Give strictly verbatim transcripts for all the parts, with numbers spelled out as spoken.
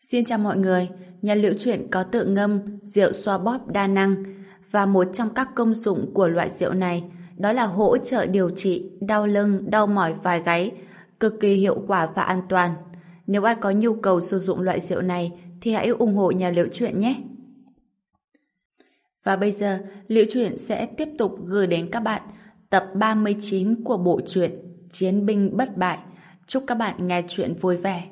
Xin chào mọi người, nhà Liễu Chuyện có tự ngâm rượu xoa bóp đa năng và một trong các công dụng của loại rượu này đó là hỗ trợ điều trị đau lưng, đau mỏi vai gáy, cực kỳ hiệu quả và an toàn. Nếu ai có nhu cầu sử dụng loại rượu này thì hãy ủng hộ nhà Liễu Chuyện nhé. Và bây giờ, Liễu Chuyện sẽ tiếp tục gửi đến các bạn tập ba mươi chín của bộ truyện Chiến binh bất bại. Chúc các bạn nghe chuyện vui vẻ.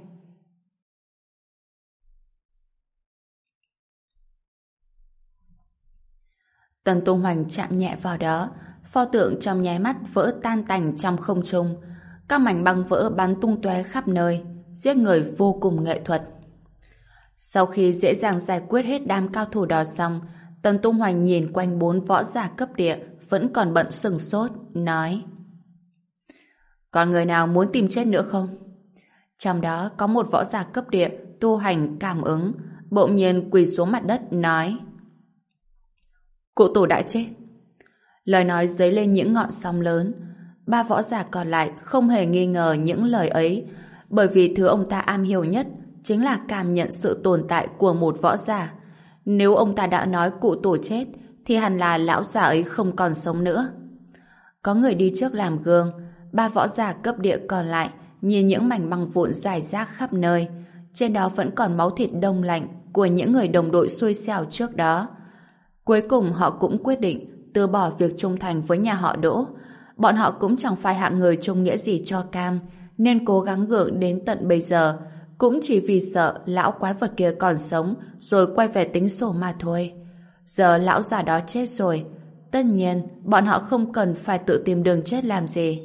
Tần Tung Hoành chạm nhẹ vào đó, pho tượng trong nháy mắt vỡ tan tành trong không trung. Các mảnh băng vỡ bắn tung tóe khắp nơi, giết người vô cùng nghệ thuật. Sau khi dễ dàng giải quyết hết đám cao thủ đó xong, Tần Tung Hoành nhìn quanh bốn võ giả cấp địa vẫn còn bận sừng sốt, nói: còn người nào muốn tìm chết nữa không? Trong đó có một võ giả cấp địa tu hành cảm ứng, bỗng nhiên quỳ xuống mặt đất nói: cụ tổ đã chết. Lời nói dấy lên những ngọn sóng lớn. Ba võ giả còn lại không hề nghi ngờ những lời ấy, bởi vì thứ ông ta am hiểu nhất chính là cảm nhận sự tồn tại của một võ giả. Nếu ông ta đã nói cụ tổ chết thì hẳn là lão già ấy không còn sống nữa. Có người đi trước làm gương. Ba võ giả cấp địa còn lại nhìn những mảnh băng vụn rải rác khắp nơi. Trên đó vẫn còn máu thịt đông lạnh của những người đồng đội xui xẻo trước đó. Cuối cùng họ cũng quyết định từ bỏ việc trung thành với nhà họ Đỗ. Bọn họ cũng chẳng phải hạng người trung nghĩa gì cho cam, nên cố gắng gượng đến tận bây giờ, cũng chỉ vì sợ lão quái vật kia còn sống rồi quay về tính sổ mà thôi. Giờ lão già đó chết rồi, tất nhiên bọn họ không cần phải tự tìm đường chết làm gì.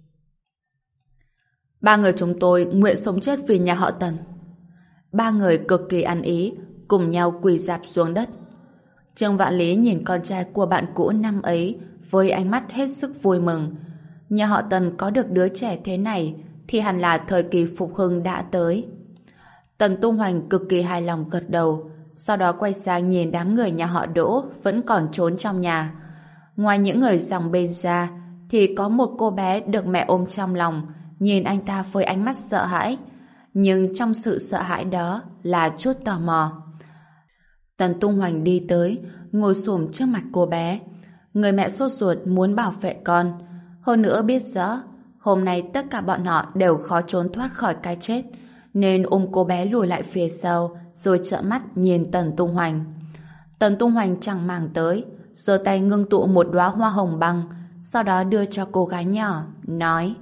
Ba người chúng tôi nguyện sống chết vì nhà họ Tần. Ba người cực kỳ ăn ý, cùng nhau quỳ rạp xuống đất. Trương Vạn Lý nhìn con trai của bạn cũ năm ấy với ánh mắt hết sức vui mừng. Nhà họ Tần có được đứa trẻ thế này thì hẳn là thời kỳ phục hưng đã tới. Tần Tung Hoành cực kỳ hài lòng gật đầu, sau đó quay sang nhìn đám người nhà họ Đỗ vẫn còn trốn trong nhà. Ngoài những người dòng bên ra thì có một cô bé được mẹ ôm trong lòng, nhìn anh ta với ánh mắt sợ hãi. Nhưng trong sự sợ hãi đó là chút tò mò. Tần Tung Hoành đi tới, ngồi xổm trước mặt cô bé. Người mẹ sốt ruột muốn bảo vệ con. Hơn nữa biết rõ, hôm nay tất cả bọn họ đều khó trốn thoát khỏi cái chết, nên ôm cô bé lùi lại phía sau, rồi trợn mắt nhìn Tần Tung Hoành. Tần Tung Hoành chẳng màng tới, giơ tay ngưng tụ một đóa hoa hồng băng, sau đó đưa cho cô gái nhỏ, nói: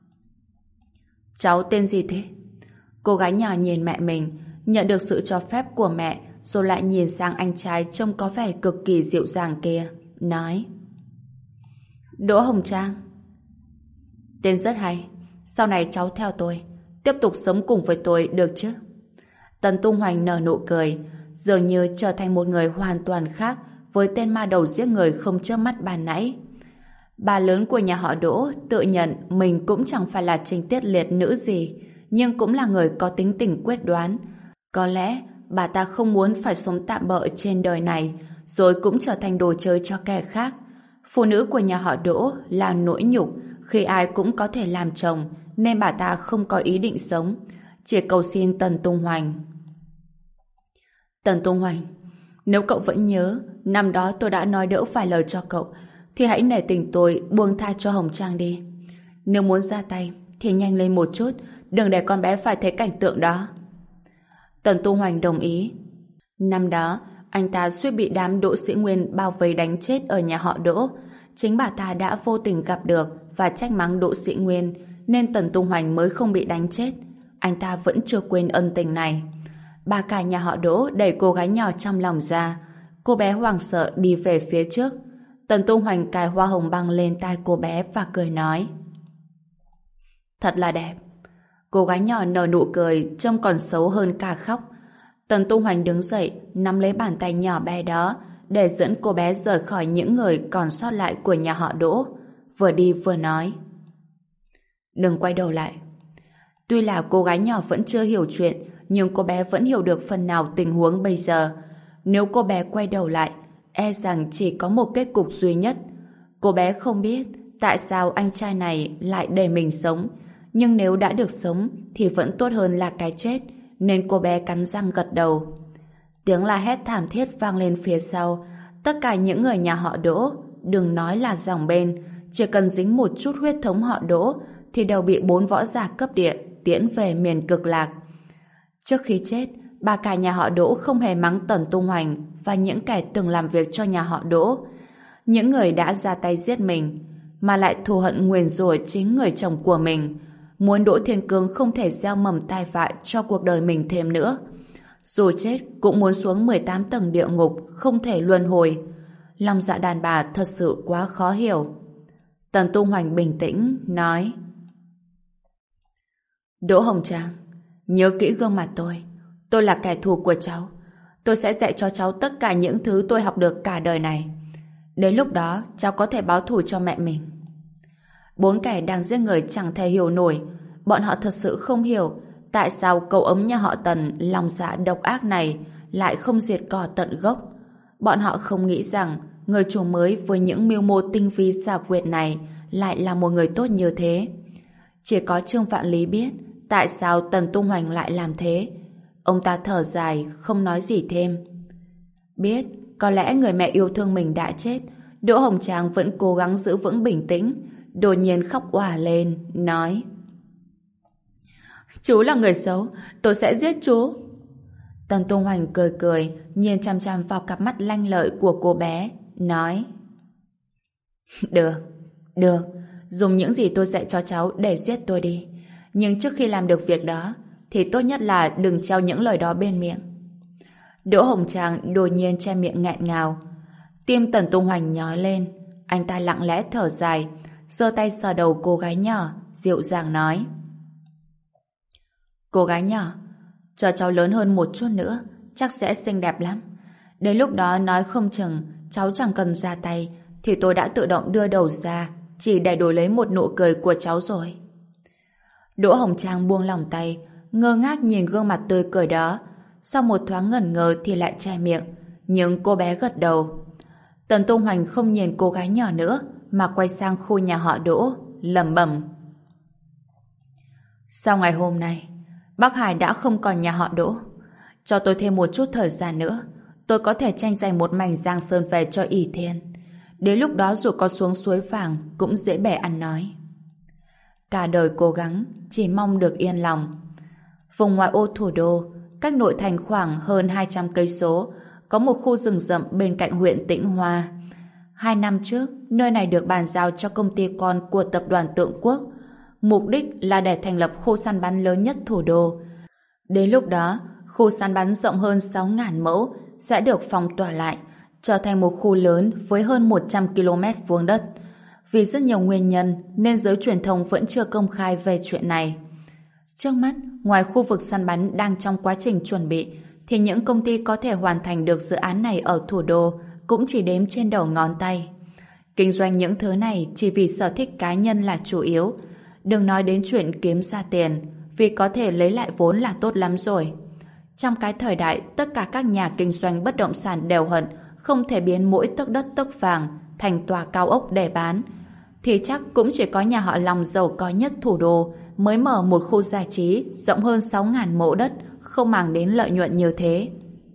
cháu tên gì thế? Cô gái nhỏ nhìn mẹ mình, nhận được sự cho phép của mẹ, rồi lại nhìn sang anh trai trông có vẻ cực kỳ dịu dàng kia, nói: Đỗ Hồng Trang. Tên rất hay, sau này cháu theo tôi, tiếp tục sống cùng với tôi được chứ? Tần Tung Hoành nở nụ cười, dường như trở thành một người hoàn toàn khác với tên ma đầu giết người không chớp mắt ban nãy. Bà lớn của nhà họ Đỗ tự nhận mình cũng chẳng phải là trinh tiết liệt nữ gì, nhưng cũng là người có tính tình quyết đoán. Có lẽ bà ta không muốn phải sống tạm bợ trên đời này, rồi cũng trở thành đồ chơi cho kẻ khác. Phụ nữ của nhà họ Đỗ là nỗi nhục khi ai cũng có thể làm chồng, nên bà ta không có ý định sống, chỉ cầu xin Tần Tung Hoành. Tần Tung Hoành, nếu cậu vẫn nhớ, năm đó tôi đã nói đỡ vài lời cho cậu, thì hãy nể tình tôi buông tha cho Hồng Trang đi. Nếu muốn ra tay, thì nhanh lên một chút, đừng để con bé phải thấy cảnh tượng đó. Tần Tung Hoành đồng ý. Năm đó, anh ta suýt bị đám Đỗ Sĩ Nguyên bao vây đánh chết ở nhà họ Đỗ. Chính bà ta đã vô tình gặp được và trách mắng Đỗ Sĩ Nguyên, nên Tần Tung Hoành mới không bị đánh chết. Anh ta vẫn chưa quên ân tình này. Bà cả nhà họ Đỗ đẩy cô gái nhỏ trong lòng ra. Cô bé hoảng sợ đi về phía trước. Tần Tung Hoành cài hoa hồng băng lên tai cô bé và cười nói: thật là đẹp. Cô gái nhỏ nở nụ cười trông còn xấu hơn cả khóc. Tần Tung Hoành đứng dậy, nắm lấy bàn tay nhỏ bé đó để dẫn cô bé rời khỏi những người còn sót lại của nhà họ Đỗ, vừa đi vừa nói: đừng quay đầu lại. Tuy là cô gái nhỏ vẫn chưa hiểu chuyện, nhưng cô bé vẫn hiểu được phần nào tình huống bây giờ. Nếu cô bé quay đầu lại, e rằng chỉ có một kết cục duy nhất. Cô bé không biết tại sao anh trai này lại để mình sống, nhưng nếu đã được sống thì vẫn tốt hơn là cái chết, nên cô bé cắn răng gật đầu. Tiếng la hét thảm thiết vang lên phía sau. Tất cả những người nhà họ Đỗ, đừng nói là dòng bên, chỉ cần dính một chút huyết thống họ Đỗ thì đều bị bốn võ giả cấp địa tiễn về miền cực lạc. Trước khi chết, bà cả nhà họ Đỗ không hề mắng Tần Tung Hoành và những kẻ từng làm việc cho nhà họ Đỗ. Những người đã ra tay giết mình, mà lại thù hận nguyền rủa chính người chồng của mình, muốn Đỗ Thiên Cương không thể gieo mầm tai vạ cho cuộc đời mình thêm nữa. Dù chết cũng muốn xuống mười tám tầng địa ngục, không thể luân hồi. Lòng dạ đàn bà thật sự quá khó hiểu. Tần Tung Hoành bình tĩnh nói: Đỗ Hồng Trang, nhớ kỹ gương mặt tôi. Tôi là kẻ thù của cháu. Tôi sẽ dạy cho cháu tất cả những thứ tôi học được cả đời này. Đến lúc đó cháu có thể báo thù cho mẹ mình. Bốn kẻ đang giết người chẳng thể hiểu nổi. Bọn họ thật sự không hiểu tại sao cậu ấm nhà họ Tần lòng dạ độc ác này lại không diệt cỏ tận gốc. Bọn họ không nghĩ rằng người chủ mới với những mưu mô tinh vi xảo quyệt này lại là một người tốt như thế. Chỉ có Trương Vạn Lý biết tại sao Tần Tung Hoành lại làm thế. Ông ta thở dài, không nói gì thêm. Biết có lẽ người mẹ yêu thương mình đã chết, Đỗ Hồng Trang vẫn cố gắng giữ vững bình tĩnh, đột nhiên khóc òa lên, nói: Chú là người xấu, tôi sẽ giết chú. Tần Tung Hoành cười cười, nhìn chăm chăm vào cặp mắt lanh lợi của cô bé, nói: Được, được, dùng những gì tôi dạy cho cháu để giết tôi đi. Nhưng trước khi làm được việc đó, thì tốt nhất là đừng treo những lời đó bên miệng. Đỗ Hồng Trang đột nhiên che miệng nghẹn ngào. Tim Tần Tung Hoành nhói lên. Anh ta lặng lẽ thở dài, giơ tay sờ đầu cô gái nhỏ, dịu dàng nói: Cô gái nhỏ, chờ cháu lớn hơn một chút nữa, chắc sẽ xinh đẹp lắm. Đến lúc đó nói không chừng cháu chẳng cần ra tay thì tôi đã tự động đưa đầu ra, chỉ để đổi lấy một nụ cười của cháu rồi. Đỗ Hồng Trang buông lỏng tay, ngơ ngác nhìn gương mặt tươi cười đó. Sau một thoáng ngẩn ngơ thì lại che miệng, nhưng cô bé gật đầu. Tần Tung Hoành không nhìn cô gái nhỏ nữa mà quay sang khu nhà họ Đỗ, lẩm bẩm: Sau ngày hôm nay, Bắc Hải đã không còn nhà họ Đỗ. Cho tôi thêm một chút thời gian nữa, tôi có thể tranh giành một mảnh Giang Sơn về cho ỷ thiên. Đến lúc đó dù có xuống suối vàng cũng dễ bề ăn nói. Cả đời cố gắng, chỉ mong được yên lòng. Vùng ngoại ô thủ đô, cách nội thành khoảng hơn hai trăm cây số, có một khu rừng rậm bên cạnh huyện Tĩnh Hoa. Hai năm trước, nơi này được bàn giao cho công ty con của tập đoàn Tượng Quốc. Mục đích là để thành lập khu săn bắn lớn nhất thủ đô. Đến lúc đó, khu săn bắn rộng hơn sáu nghìn mẫu sẽ được phong tỏa lại, trở thành một khu lớn với hơn một trăm ki lô mét vuông đất. Vì rất nhiều nguyên nhân nên giới truyền thông vẫn chưa công khai về chuyện này. Trước mắt, ngoài khu vực săn bắn đang trong quá trình chuẩn bị, thì những công ty có thể hoàn thành được dự án này ở thủ đô cũng chỉ đếm trên đầu ngón tay. Kinh doanh những thứ này chỉ vì sở thích cá nhân là chủ yếu. Đừng nói đến chuyện kiếm ra tiền, vì có thể lấy lại vốn là tốt lắm rồi. Trong cái thời đại tất cả các nhà kinh doanh bất động sản đều hận không thể biến mỗi tấc đất tấc vàng thành tòa cao ốc để bán, thì chắc cũng chỉ có nhà họ Long giàu có nhất thủ đô mới mở một khu giải trí rộng hơn sáu nghìn mẫu đất không màng đến lợi nhuận như thế.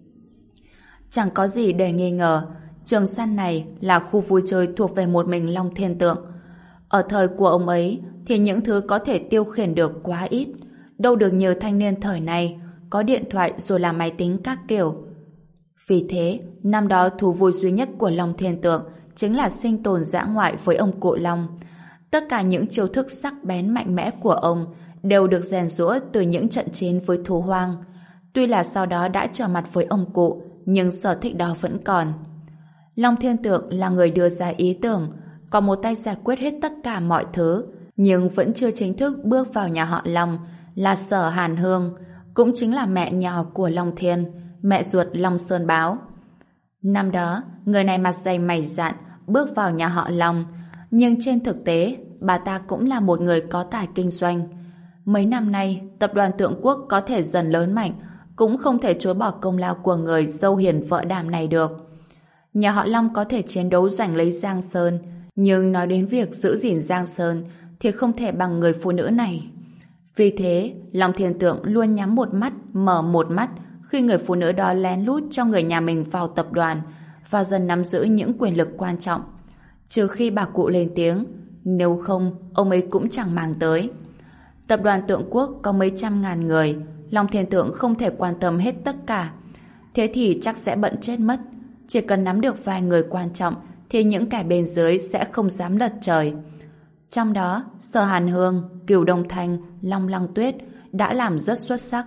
Chẳng có gì để nghi ngờ, Trường San này là khu vui chơi thuộc về một mình Long Thiên Tượng. Ở thời của ông ấy thì những thứ có thể tiêu khiển được quá ít, đâu được nhiều thanh niên thời này có điện thoại rồi là máy tính các kiểu. Vì thế, năm đó thú vui duy nhất của Long Thiên Tượng chính là sinh tồn dã ngoại với ông cụ Long. Tất cả những chiêu thức sắc bén mạnh mẽ của ông đều được rèn giũa từ những trận chiến với thú hoang. Tuy là sau đó đã trở mặt với ông cụ, nhưng sở thích đó vẫn còn. Long Thiên Tượng là người đưa ra ý tưởng, có một tay giải quyết hết tất cả mọi thứ, nhưng vẫn chưa chính thức bước vào nhà họ Long, là Sở Hàn Hương, cũng chính là mẹ nhỏ của Long Thiên, mẹ ruột Long Sơn Báo. Năm đó, người này mặt dày mày dạn bước vào nhà họ Long, nhưng trên thực tế, bà ta cũng là một người có tài kinh doanh. Mấy năm nay, tập đoàn Tượng Quốc có thể dần lớn mạnh, cũng không thể chối bỏ công lao của người dâu hiền vợ đảm này được. Nhà họ Long có thể chiến đấu giành lấy Giang Sơn, nhưng nói đến việc giữ gìn Giang Sơn thì không thể bằng người phụ nữ này. Vì thế, Long Thiên Tượng luôn nhắm một mắt, mở một mắt khi người phụ nữ đó lén lút cho người nhà mình vào tập đoàn và dần nắm giữ những quyền lực quan trọng. Trừ khi bà cụ lên tiếng, nếu không, ông ấy cũng chẳng màng tới. Tập đoàn Tượng Quốc có mấy trăm ngàn người, Long Thiên Tượng không thể quan tâm hết tất cả. Thế thì chắc sẽ bận chết mất. Chỉ cần nắm được vài người quan trọng thì những kẻ bên dưới sẽ không dám lật trời. Trong đó, Sở Hàn Hương, Cửu Đông Thanh, Long Lăng Tuyết đã làm rất xuất sắc.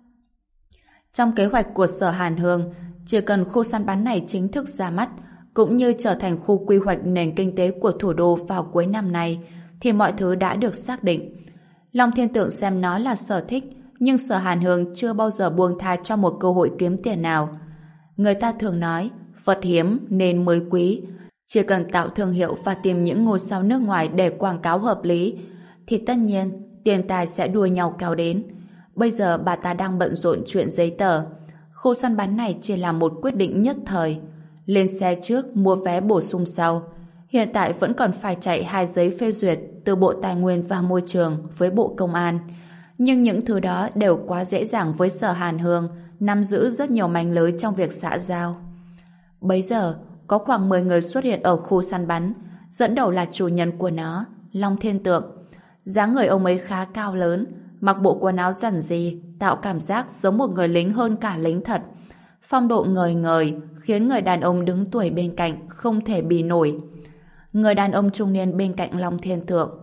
Trong kế hoạch của Sở Hàn Hương, chỉ cần khu săn bắn này chính thức ra mắt, cũng như trở thành khu quy hoạch nền kinh tế của thủ đô vào cuối năm nay, thì mọi thứ đã được xác định. Long Thiên Tượng xem nó là sở thích, nhưng Sở Hàn Hương chưa bao giờ buông tha cho một cơ hội kiếm tiền nào. Người ta thường nói, vật hiếm nên mới quý. Chỉ cần tạo thương hiệu và tìm những ngôi sao nước ngoài để quảng cáo hợp lý, thì tất nhiên tiền tài sẽ đua nhau kéo đến. Bây giờ bà ta đang bận rộn chuyện giấy tờ. Khu săn bắn này chỉ là một quyết định nhất thời. Lên xe trước, mua vé bổ sung sau. Hiện tại vẫn còn phải chạy hai giấy phê duyệt từ Bộ Tài nguyên và Môi trường với Bộ Công an. Nhưng những thứ đó đều quá dễ dàng với Sở Hàn Hương, nắm giữ rất nhiều manh lưới trong việc xã giao. Bấy giờ, có khoảng mười người xuất hiện ở khu săn bắn, dẫn đầu là chủ nhân của nó, Long Thiên Tượng. Dáng người ông ấy khá cao lớn, mặc bộ quần áo rằn rì, tạo cảm giác giống một người lính hơn cả lính thật. Phong độ ngời ngời, khiến người đàn ông đứng tuổi bên cạnh không thể bì nổi. Người đàn ông trung niên bên cạnh Long Thiên Tượng.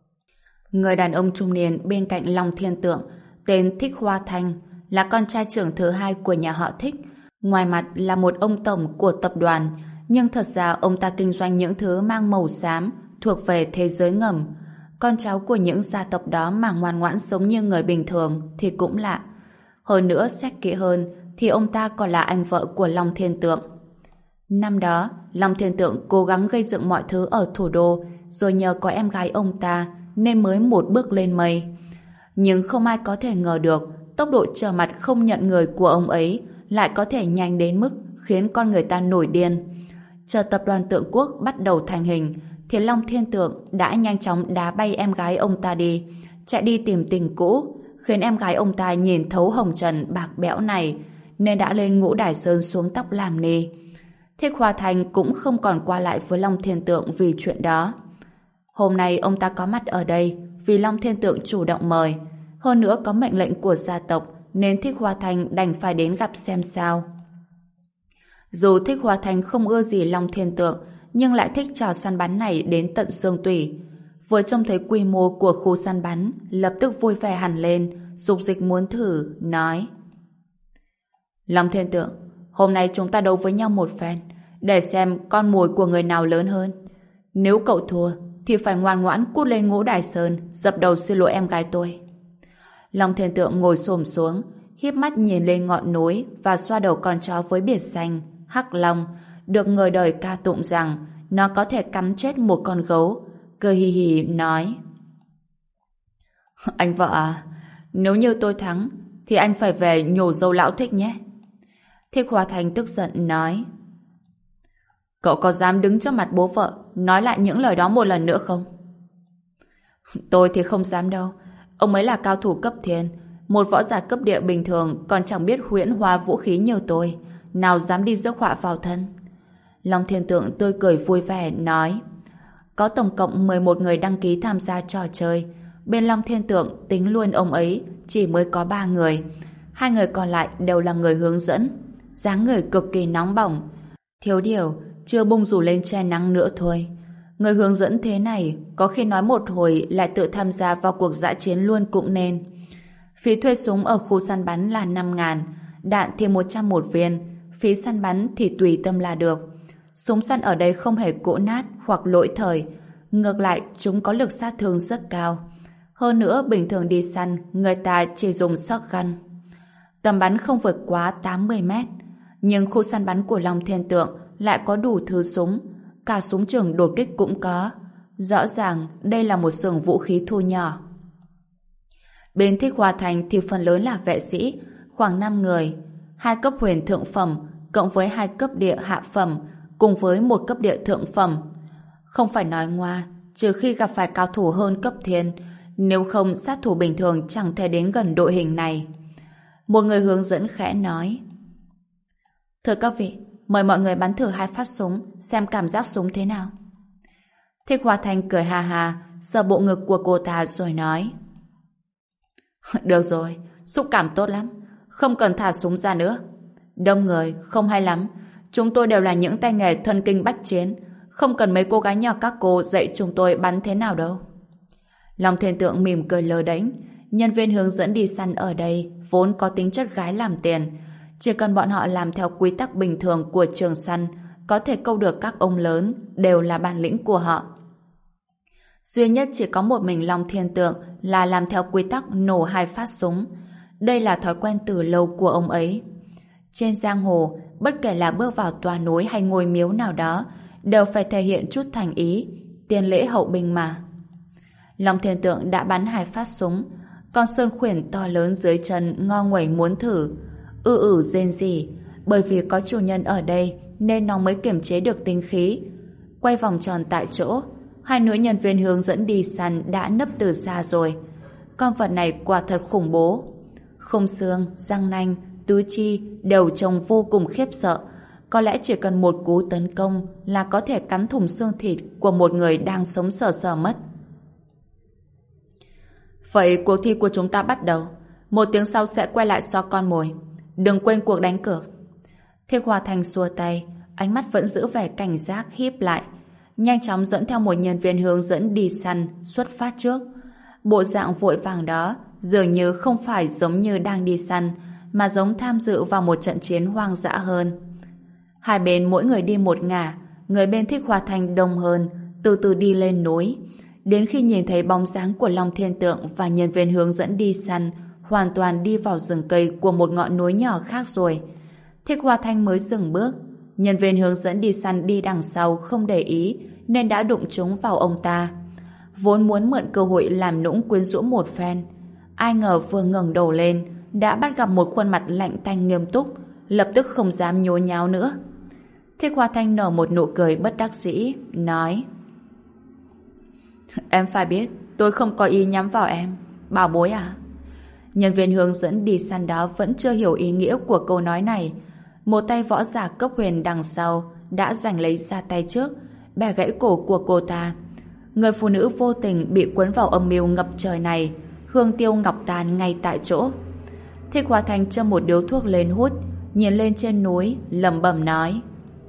Người đàn ông trung niên bên cạnh Long Thiên Tượng tên Thích Hoa Thanh, là con trai trưởng thứ hai của nhà họ Thích. Ngoài mặt là một ông tổng của tập đoàn, nhưng thật ra ông ta kinh doanh những thứ mang màu xám, thuộc về thế giới ngầm. Con cháu của những gia tộc đó mà ngoan ngoãn sống như người bình thường thì cũng lạ. Hơn nữa, xét kỹ hơn thì ông ta còn là anh vợ của Long Thiên Tượng. Năm đó, Long Thiên Tượng cố gắng gây dựng mọi thứ ở thủ đô, rồi nhờ có em gái ông ta nên mới một bước lên mây. Nhưng không ai có thể ngờ được tốc độ trở mặt không nhận người của ông ấy lại có thể nhanh đến mức khiến con người ta nổi điên. Chờ tập đoàn Tượng Quốc bắt đầu thành hình thì Long Thiên Tượng đã nhanh chóng đá bay em gái ông ta đi, chạy đi tìm tình cũ, khiến em gái ông ta nhìn thấu hồng trần bạc bẽo này nên đã lên Ngũ Đài Sơn xuống tóc làm nê. Thích Hoa Thành cũng không còn qua lại với Long Thiên Tượng vì chuyện đó. Hôm nay ông ta có mặt ở đây vì Long Thiên Tượng chủ động mời, hơn nữa có mệnh lệnh của gia tộc nên Thích Hoa Thành đành phải đến gặp xem sao. Dù Thích Hoa Thành không ưa gì Long Thiên Tượng, nhưng lại thích trò săn bắn này đến tận xương tủy. Vừa trông thấy quy mô của khu săn bắn, lập tức vui vẻ hẳn lên, dục dịch muốn thử, nói: Long Thiên Tượng, hôm nay chúng ta đấu với nhau một phen, để xem con mồi của người nào lớn hơn. Nếu cậu thua, thì phải ngoan ngoãn cút lên Ngũ Đài Sơn, dập đầu xin lỗi em gái tôi. Long Thiên Tượng ngồi xổm xuống, híp mắt nhìn lên ngọn núi và xoa đầu con chó với biệt danh Hắc Long, được người đời ca tụng rằng nó có thể cắn chết một con gấu. Cười hì hì nói: Anh vợ à, nếu như tôi thắng thì anh phải về nhổ dâu lão Thích nhé. Thích Hoa Thành tức giận nói: Cậu có dám đứng trước mặt bố vợ nói lại những lời đó một lần nữa không? Tôi thì không dám đâu. Ông ấy là cao thủ cấp thiên, một võ giả cấp địa bình thường còn chẳng biết huyễn hóa vũ khí như tôi, nào dám đi rước họa vào thân. Long Thiên Tượng tươi cười vui vẻ nói: Có tổng cộng mười một người đăng ký tham gia trò chơi. Bên Long Thiên Tượng tính luôn ông ấy chỉ mới có ba người. Hai người còn lại đều là người hướng dẫn, dáng người cực kỳ nóng bỏng, thiếu điều chưa bung rủ lên che nắng nữa thôi. Người hướng dẫn thế này có khi nói một hồi lại tự tham gia vào cuộc dã chiến luôn cũng nên. Phí thuê súng ở khu săn bắn là năm ngàn, đạn thì một trăm một viên, phí săn bắn thì tùy tâm là được. Súng săn ở đây không hề cỗ nát hoặc lỗi thời, ngược lại chúng có lực sát thương rất cao. Hơn nữa bình thường đi săn người ta chỉ dùng shotgun. Tầm bắn không vượt quá tám mươi mét, nhưng khu săn bắn của Long Thiên Tượng lại có đủ thứ súng, cả súng trường đột kích cũng có. Rõ ràng đây là một xưởng vũ khí thu nhỏ. Bên Thích Hoa Thành thì phần lớn là vệ sĩ, khoảng năm người, hai cấp huyền thượng phẩm cộng với hai cấp địa hạ phẩm cùng với một cấp địa thượng phẩm. Không phải nói ngoa, trừ khi gặp phải cao thủ hơn cấp thiên, Nếu không, sát thủ bình thường chẳng thể đến gần đội hình này. Một người hướng dẫn khẽ nói. Thưa các vị, mời mọi người bắn thử hai phát súng, xem cảm giác súng thế nào. Thích Hoa Thanh cười hà hà, sờ bộ ngực của cô ta rồi nói. Được rồi, xúc cảm tốt lắm, không cần thả súng ra nữa. Đông người, không hay lắm. Chúng tôi đều là những tay nghề thân kinh bách chiến, không cần mấy cô gái nhỏ các cô dạy chúng tôi bắn thế nào đâu. Long Thiên Tượng mỉm cười lơ đễnh. Nhân viên hướng dẫn đi săn ở đây vốn có tính chất gái làm tiền. Chỉ cần bọn họ làm theo quy tắc bình thường của trường săn, có thể câu được các ông lớn, đều là bản lĩnh của họ. Duy nhất chỉ có một mình Long Thiên Tượng là làm theo quy tắc nổ hai phát súng. Đây là thói quen từ lâu của ông ấy. Trên giang hồ, bất kể là bước vào tòa núi hay ngôi miếu nào đó, đều phải thể hiện chút thành ý, tiền lễ hậu binh mà. Long Thiên Tượng đã bắn hai phát súng, con sơn khuyển to lớn dưới chân ngo nguẩy muốn thử, ư ử rên rỉ, bởi vì có chủ nhân ở đây nên nó mới kiềm chế được tinh khí. Quay vòng tròn tại chỗ, hai nữ nhân viên hướng dẫn đi săn đã nấp từ xa rồi. Con vật này quả thật khủng bố. Khung xương, răng nanh, tứ chi đều trông vô cùng khiếp sợ. Có lẽ chỉ cần một cú tấn công là có thể cắn thủng xương thịt của một người đang sống sờ sờ mất. Vậy cuộc thi của chúng ta bắt đầu. Một tiếng sau sẽ quay lại so con mồi. Đừng quên cuộc đánh cược. Thích Hoa Thanh xua tay, ánh mắt vẫn giữ vẻ cảnh giác híp lại, nhanh chóng dẫn theo một nhân viên hướng dẫn đi săn xuất phát trước. Bộ dạng vội vàng đó dường như không phải giống như đang đi săn, mà giống tham dự vào một trận chiến hoang dã hơn. Hai bên mỗi người đi một ngả, người bên Thích Hoa Thanh đông hơn, từ từ đi lên núi. Đến khi nhìn thấy bóng dáng của Long Thiên Tượng và nhân viên hướng dẫn đi săn hoàn toàn đi vào rừng cây của một ngọn núi nhỏ khác rồi, Thích Hoa Thanh mới dừng bước. Nhân viên hướng dẫn đi săn đi đằng sau không để ý nên đã đụng trúng vào ông ta. Vốn muốn mượn cơ hội làm nũng quyến rũ một phen, ai ngờ vừa ngẩng đầu lên đã bắt gặp một khuôn mặt lạnh tanh nghiêm túc, lập tức không dám nhố nháo nữa. Thích Hoa Thanh nở một nụ cười bất đắc dĩ, nói: Em phải biết, tôi không có ý nhắm vào em, bảo bối à? Nhân viên hướng dẫn đi săn đó vẫn chưa hiểu ý nghĩa của câu nói này. Một tay võ giả cấp huyền đằng sau đã giành lấy ra tay trước, bẻ gãy cổ của cô ta. Người phụ nữ vô tình bị cuốn vào âm mưu ngập trời này, hương tiêu ngọc tàn ngay tại chỗ. Thích Hoa Thanh châm một điếu thuốc lên hút, nhìn lên trên núi, lẩm bẩm nói: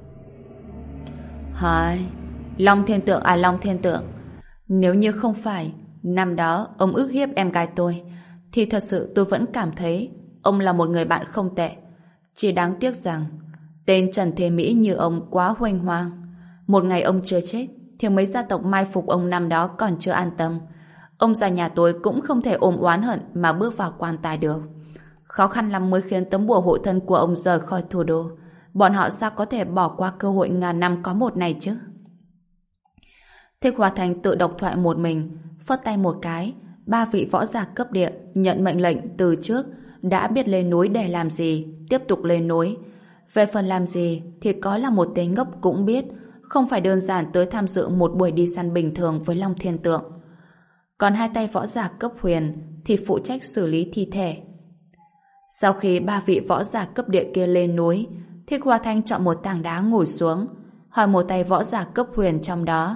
Hai, Long Thiên Tượng à Long Thiên Tượng, nếu như không phải năm đó ông ức hiếp em gái tôi, thì thật sự tôi vẫn cảm thấy ông là một người bạn không tệ. Chỉ đáng tiếc rằng tên Trần Thế Mỹ như ông quá huênh hoang. Một ngày ông chưa chết thì mấy gia tộc mai phục ông năm đó còn chưa an tâm. Ông già nhà tôi cũng không thể ôm oán hận mà bước vào quan tài được. Khó khăn lắm mới khiến tấm bùa hộ thân của ông rời khỏi thủ đô. Bọn họ sao có thể bỏ qua cơ hội ngàn năm có một này chứ? Thích Hoa Thanh tự độc thoại một mình, phất tay một cái, ba vị võ giả cấp địa nhận mệnh lệnh từ trước, đã biết lên núi để làm gì, tiếp tục lên núi. Về phần làm gì thì có là một tên ngốc cũng biết, không phải đơn giản tới tham dự một buổi đi săn bình thường với Long Thiên Tượng. Còn hai tay võ giả cấp huyền thì phụ trách xử lý thi thể. Sau khi ba vị võ giả cấp địa kia lên núi, Thích Hoa Thanh chọn một tảng đá ngồi xuống, hỏi một tay võ giả cấp huyền trong đó: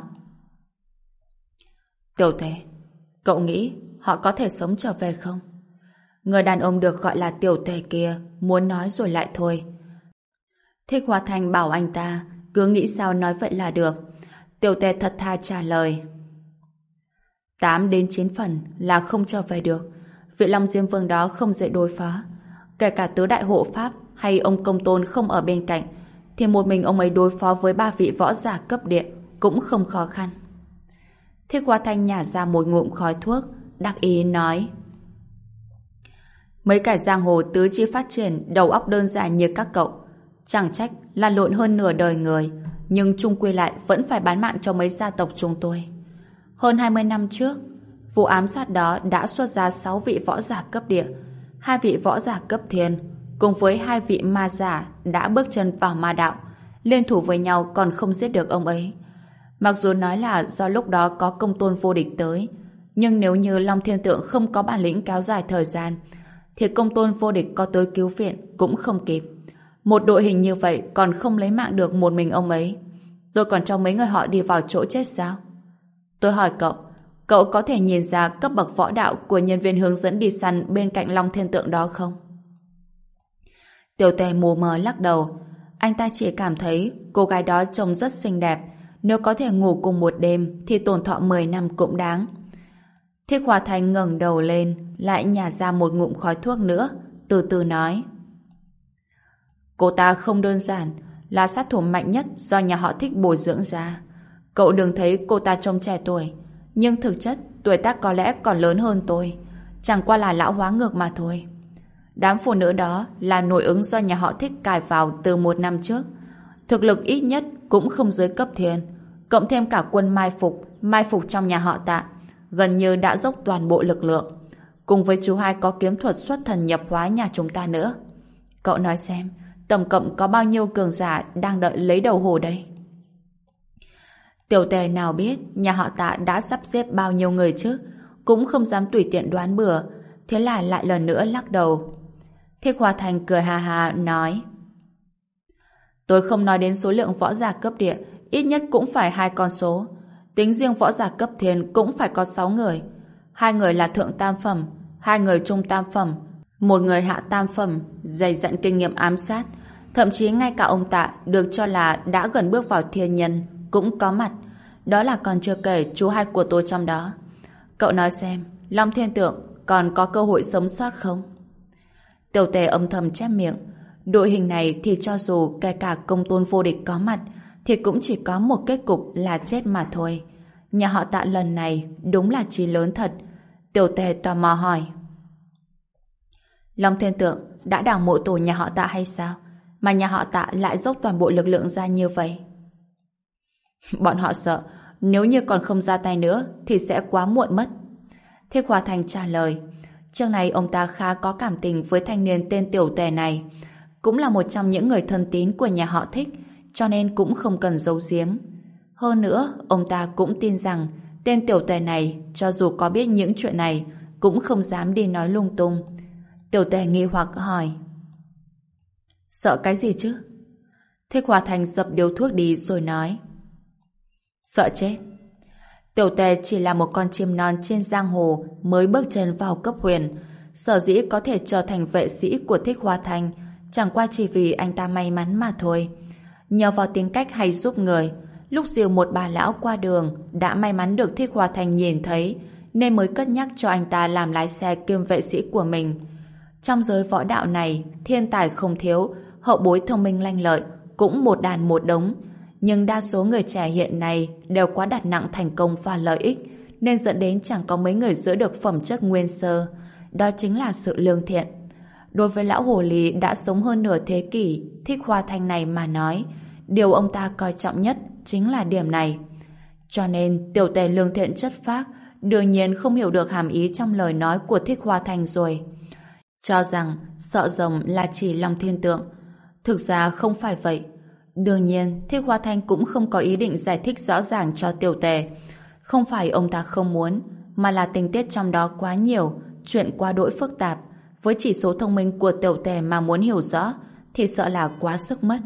Tiểu Tề, cậu nghĩ họ có thể sống trở về không? Người đàn ông được gọi là Tiểu Tề kia muốn nói rồi lại thôi. Thích Hoa Thanh bảo anh ta cứ nghĩ sao nói vậy là được. Tiểu Tề thật thà trả lời: Tám đến chín phần là không trở về được. Vị Long Diêm Vương đó không dễ đối phó. Kể cả tứ đại hộ pháp hay ông Công Tôn không ở bên cạnh, thì một mình ông ấy đối phó với ba vị võ giả cấp địa cũng không khó khăn. Thích Hoa Thanh nhả ra một ngụm khói thuốc, đắc ý nói: Mấy kẻ giang hồ tứ chi phát triển, đầu óc đơn giản như các cậu, chẳng trách là lộn hơn nửa đời người, nhưng chung quy lại vẫn phải bán mạng cho mấy gia tộc chúng tôi. Hơn hai mươi năm trước, vụ ám sát đó đã xuất ra sáu vị võ giả cấp địa, hai vị võ giả cấp thiên, cùng với hai vị ma giả đã bước chân vào ma đạo, liên thủ với nhau còn không giết được ông ấy. Mặc dù nói là do lúc đó có Công Tôn vô địch tới, Nhưng nếu như Long Thiên Tượng không có bản lĩnh kéo dài thời gian, thì công tôn vô địch có tới cứu viện cũng không kịp. Một đội hình như vậy còn không lấy mạng được một mình ông ấy. Tôi còn cho mấy người họ đi vào chỗ chết sao? Tôi hỏi cậu, cậu có thể nhìn ra cấp bậc võ đạo của nhân viên hướng dẫn đi săn bên cạnh Long Thiên Tượng đó không? Tiểu Tề mù mờ lắc đầu. Anh ta chỉ cảm thấy cô gái đó trông rất xinh đẹp. Nếu có thể ngủ cùng một đêm thì tổn thọ mười năm cũng đáng. Thích Hòa Thành ngẩng đầu lên, lại nhả ra một ngụm khói thuốc nữa, từ từ nói. Cô ta không đơn giản, là sát thủ mạnh nhất do nhà họ Thích bồi dưỡng ra. Cậu đừng thấy cô ta trông trẻ tuổi, nhưng thực chất tuổi tác có lẽ còn lớn hơn tôi. Chẳng qua là lão hóa ngược mà thôi. Đám phụ nữ đó là nội ứng do nhà họ Thích cài vào từ một năm trước. Thực lực ít nhất cũng không dưới cấp thiên. Cộng thêm cả quân mai phục, mai phục trong nhà họ Tạ, gần như đã dốc toàn bộ lực lượng. Cùng với chú hai có kiếm thuật xuất thần nhập hóa nhà chúng ta nữa. Cậu nói xem, tổng cộng có bao nhiêu cường giả đang đợi lấy đầu hổ đây? Tiểu Tề nào biết nhà họ Tạ đã sắp xếp bao nhiêu người chứ, cũng không dám tùy tiện đoán bừa, thế là lại lần nữa lắc đầu. Thích Hòa Thành cười hà hà nói: Tôi không nói đến số lượng võ giả cấp địa, ít nhất cũng phải hai con số. Tính riêng võ giả cấp thiên cũng phải có sáu người. Hai người là thượng tam phẩm, hai người trung tam phẩm, một người hạ tam phẩm, dày dặn kinh nghiệm ám sát. Thậm chí ngay cả ông Tạ được cho là đã gần bước vào thiên nhân cũng có mặt. Đó là còn chưa kể chú hai của tôi trong đó. Cậu nói xem, Long Thiên Tượng còn có cơ hội sống sót không? Tiểu Tề âm thầm chép miệng. Đội hình này thì cho dù kể cả công tôn vô địch có mặt thì cũng chỉ có một kết cục là chết mà thôi. Nhà họ Tạ lần này đúng là chí lớn thật. Tiểu Tề tò mò hỏi: Long Thiên Tượng đã đào mộ tổ nhà họ Tạ hay sao? Mà nhà họ Tạ lại dốc toàn bộ lực lượng ra như vậy? Bọn họ sợ nếu như còn không ra tay nữa thì sẽ quá muộn mất. Thích Hòa Thành trả lời. Trước này ông ta khá có cảm tình với thanh niên tên Tiểu Tề này, cũng là một trong những người thân tín của nhà họ Thích, cho nên cũng không cần giấu giếm. Hơn nữa, ông ta cũng tin rằng tên Tiểu Tề này cho dù có biết những chuyện này cũng không dám đi nói lung tung. Tiểu Tề nghi hoặc hỏi: Sợ cái gì chứ? Thích Hòa Thành dập điếu thuốc đi rồi nói: Sợ chết. Tiểu Tề chỉ là một con chim non trên giang hồ mới bước chân vào cấp huyền. Sở dĩ có thể trở thành vệ sĩ của Thích Hòa Thành chẳng qua chỉ vì anh ta may mắn mà thôi. Nhờ vào tính cách hay giúp người, lúc dìu một bà lão qua đường đã may mắn được Thích Hòa Thành nhìn thấy nên mới cất nhắc cho anh ta làm lái xe kiêm vệ sĩ của mình. Trong giới võ đạo này, thiên tài không thiếu, hậu bối thông minh lanh lợi cũng một đàn một đống. Nhưng đa số người trẻ hiện nay đều quá đặt nặng thành công và lợi ích, nên dẫn đến chẳng có mấy người giữ được phẩm chất nguyên sơ. Đó chính là sự lương thiện. Đối với lão hồ ly đã sống hơn nửa thế kỷ, Thích Hoa Thanh này mà nói, điều ông ta coi trọng nhất chính là điểm này. Cho nên Tiểu Tề lương thiện chất phác đương nhiên không hiểu được hàm ý trong lời nói của Thích Hoa Thanh rồi. Cho rằng sợ rồng là chỉ Long Thiên Tượng. Thực ra không phải vậy. Đương nhiên, Thích Hoa Thanh cũng không có ý định giải thích rõ ràng cho Tiểu Tề. Không phải ông ta không muốn, mà là tình tiết trong đó quá nhiều, chuyện quá đỗi phức tạp. Với chỉ số thông minh của Tiểu Tề mà muốn hiểu rõ, thì sợ là quá sức mất.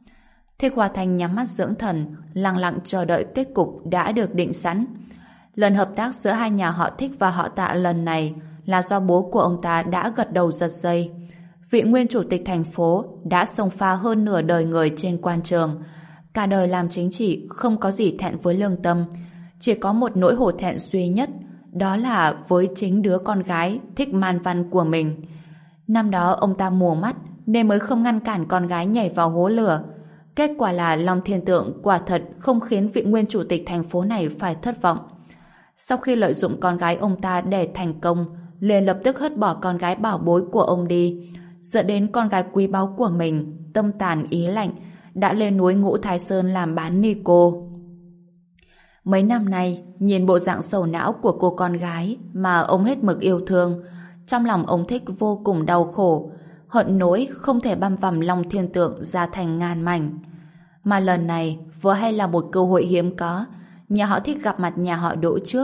Thích Hoa Thanh nhắm mắt dưỡng thần, lặng lặng chờ đợi kết cục đã được định sẵn. Lần hợp tác giữa hai nhà họ Thích và họ Tạ lần này là do bố của ông ta đã gật đầu giật dây. Vị nguyên chủ tịch thành phố đã xông pha hơn nửa đời người trên quan trường. Cả đời làm chính trị không có gì thẹn với lương tâm. Chỉ có một nỗi hổ thẹn duy nhất, đó là với chính đứa con gái Thích Man Văn của mình. Năm đó ông ta mù mắt nên mới không ngăn cản con gái nhảy vào hố lửa. Kết quả là Long Thiên Tượng quả thật không khiến vị nguyên chủ tịch thành phố này phải thất vọng. Sau khi lợi dụng con gái ông ta để thành công, liền lập tức hất bỏ con gái bảo bối của ông đi, dẫn đến con gái quý báu của mình tâm tàn ý lạnh, đã lên núi Ngũ Thái Sơn làm bán ni cô. Mấy năm nay, nhìn bộ dạng sầu não của cô con gái mà ông hết mực yêu thương, trong lòng ông Thích vô cùng đau khổ, hận nỗi không thể băm vằm Long Thiên Tượng ra thành ngàn mảnh. Mà lần này vừa hay là một cơ hội hiếm có. Nhà họ Thích gặp mặt nhà họ Đỗ trước,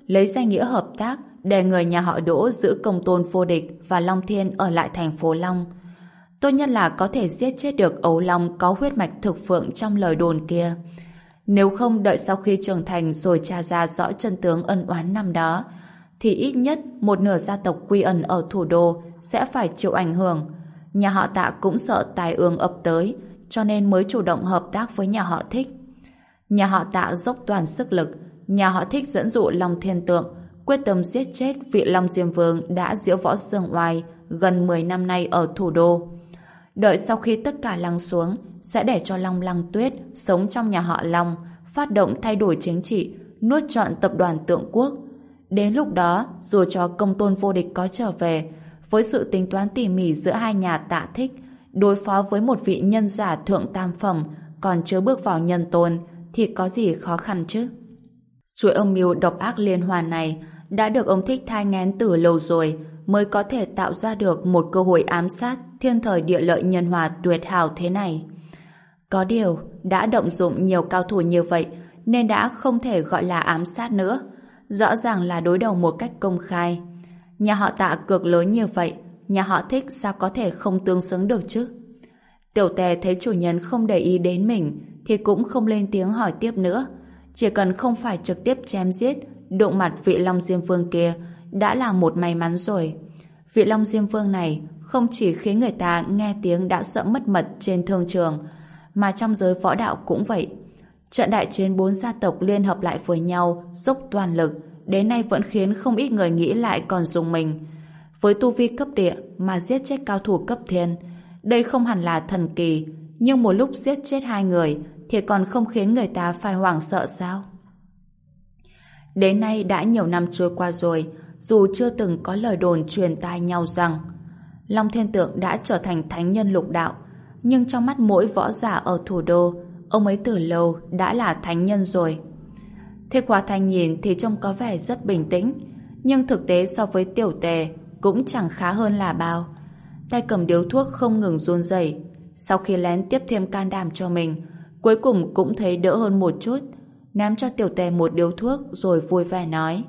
lấy danh nghĩa hợp tác để người nhà họ Đỗ giữ công tôn vô địch và Long Thiên ở lại thành phố Long. Tốt nhất là có thể giết chết được ấu long có huyết mạch thực phượng trong lời đồn kia. Nếu không đợi sau khi trưởng thành rồi tra ra rõ chân tướng ân oán năm đó, thì ít nhất một nửa gia tộc quy ẩn ở thủ đô sẽ phải chịu ảnh hưởng. Nhà họ Tạ cũng sợ tai ương ập tới, cho nên mới chủ động hợp tác với nhà họ Thích. Nhà họ Tạ dốc toàn sức lực, nhà họ Thích dẫn dụ Long Thiên Tượng, quyết tâm giết chết vị Long Diêm Vương đã diễu võ dương oai gần mười năm nay ở thủ đô. Đợi sau khi tất cả lắng xuống, sẽ để cho Long Lăng Tuyết sống trong nhà họ Long, phát động thay đổi chính trị, nuốt trọn tập đoàn Tượng Quốc. Đến lúc đó, dù cho công tôn vô địch có trở về, với sự tính toán tỉ mỉ giữa hai nhà Tạ Thích, đối phó với một vị nhân giả thượng tam phẩm còn chưa bước vào nhân tôn, thì có gì khó khăn chứ? Chuỗi âm mưu độc ác liên hoàn này đã được ông Thích thai nghén từ lâu rồi, mới có thể tạo ra được một cơ hội ám sát thiên thời địa lợi nhân hòa tuyệt hảo thế này. Có điều, đã động dụng nhiều cao thủ như vậy nên đã không thể gọi là ám sát nữa. Rõ ràng là đối đầu một cách công khai. Nhà họ Tạ cược lớn như vậy, nhà họ Thích sao có thể không tương xứng được chứ? Tiểu Tề thấy chủ nhân không để ý đến mình thì cũng không lên tiếng hỏi tiếp nữa. Chỉ cần không phải trực tiếp chém giết, đụng mặt vị Long Diêm Vương kia đã là một may mắn rồi. Vị Long Diêm Vương này không chỉ khiến người ta nghe tiếng đã sợ mất mật trên thương trường, mà trong giới võ đạo cũng vậy. Trận đại chiến bốn gia tộc liên hợp lại với nhau, dốc toàn lực, đến nay vẫn khiến không ít người nghĩ lại còn rùng mình. Với tu vi cấp địa mà giết chết cao thủ cấp thiên, đây không hẳn là thần kỳ, nhưng một lúc giết chết hai người thì còn không khiến người ta phải hoảng sợ sao? Đến nay đã nhiều năm trôi qua rồi, dù chưa từng có lời đồn truyền tai nhau rằng Long Thiên Tượng đã trở thành thánh nhân lục đạo, nhưng trong mắt mỗi võ giả ở thủ đô, ông ấy từ lâu đã là thánh nhân rồi. Thế Khoa Thanh nhìn thì trông có vẻ rất bình tĩnh, nhưng thực tế so với Tiểu Tề cũng chẳng khá hơn là bao. Tay cầm điếu thuốc không ngừng run rẩy. Sau khi lén tiếp thêm can đảm cho mình, cuối cùng cũng thấy đỡ hơn một chút, ném cho Tiểu Tề một điếu thuốc rồi vui vẻ nói: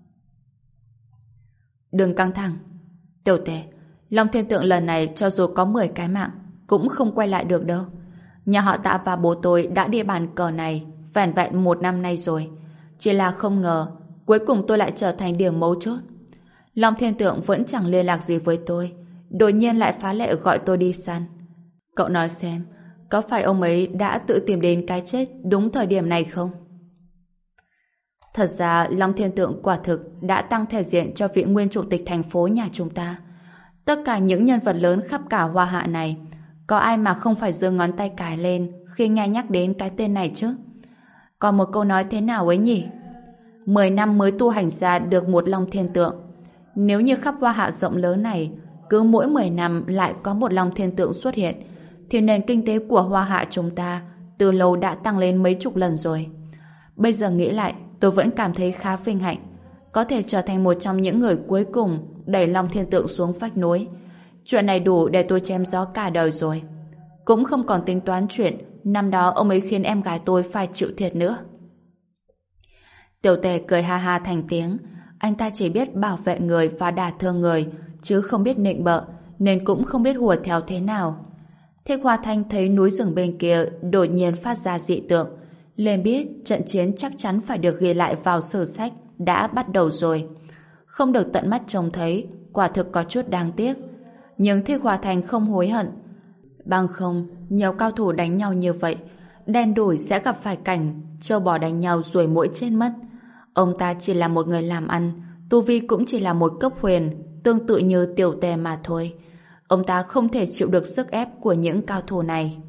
Đừng căng thẳng, Tiểu Tề, Long Thiên Tượng lần này cho dù có mười cái mạng cũng không quay lại được đâu. Nhà họ Tạ và bố tôi đã đi bàn cờ này vẻn vẹn một năm nay rồi, chỉ là không ngờ cuối cùng tôi lại trở thành điểm mấu chốt. Long Thiên Tượng vẫn chẳng liên lạc gì với tôi, đột nhiên lại phá lệ gọi tôi đi săn. Cậu nói xem, có phải ông ấy đã tự tìm đến cái chết đúng thời điểm này không? Thật ra Long Thiên Tượng quả thực đã tăng thể diện cho vị nguyên chủ tịch thành phố nhà chúng ta. Tất cả những nhân vật lớn khắp cả Hoa Hạ này, có ai mà không phải giơ ngón tay cái lên khi nghe nhắc đến cái tên này chứ? Còn một câu nói thế nào ấy nhỉ? Mười năm mới tu hành ra được một Long Thiên Tượng. Nếu như khắp Hoa Hạ rộng lớn này cứ mỗi mười năm lại có một Long Thiên Tượng xuất hiện, thì nền kinh tế của Hoa Hạ chúng ta từ lâu đã tăng lên mấy chục lần rồi. Bây giờ nghĩ lại, tôi vẫn cảm thấy khá vinh hạnh, có thể trở thành một trong những người cuối cùng đẩy Long Thiên Tượng xuống vách núi. Chuyện này đủ để tôi chém gió cả đời rồi. Cũng không còn tính toán chuyện năm đó ông ấy khiến em gái tôi phải chịu thiệt nữa. Tiểu Tề cười ha ha thành tiếng. Anh ta chỉ biết bảo vệ người và đả thương người, chứ không biết nịnh bợ, nên cũng không biết hùa theo thế nào. Thế Khoa Thanh thấy núi rừng bên kia đột nhiên phát ra dị tượng, liền biết trận chiến chắc chắn phải được ghi lại vào sử sách đã bắt đầu rồi. Không được tận mắt trông thấy, quả thực có chút đáng tiếc. Nhưng Thế Khoa Thanh không hối hận. Bằng không, nhiều cao thủ đánh nhau như vậy, đen đủi sẽ gặp phải cảnh trâu bò đánh nhau ruồi muỗi chết mất. Ông ta chỉ là một người làm ăn, tu vi cũng chỉ là một cấp huyền, tương tự như Tiểu Tề mà thôi. Ông ta không thể chịu được sức ép của những cao thủ này.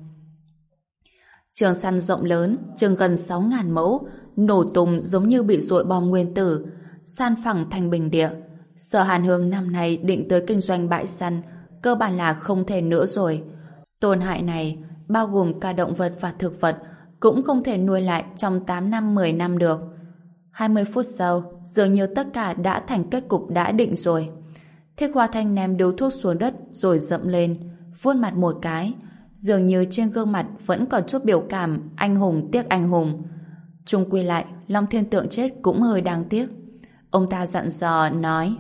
Trường săn rộng lớn, chừng gần sáu ngàn mẫu, nổ tung giống như bị dội bom nguyên tử, san phẳng thành bình địa. Sở Hàn Hương năm nay định tới kinh doanh bãi săn, cơ bản là không thể nữa rồi. Tổn hại này, bao gồm cả động vật và thực vật, cũng không thể nuôi lại trong tám năm mười năm được. hai mươi phút sau, dường như tất cả đã thành kết cục đã định rồi. Thế Khoa Thanh ném điếu thuốc xuống đất rồi dậm lên, vuốt mặt một cái. Dường như trên gương mặt vẫn còn chút biểu cảm anh hùng tiếc anh hùng. Chung quy lại, Long Thiên Tượng chết cũng hơi đáng tiếc. Ông ta dặn dò nói: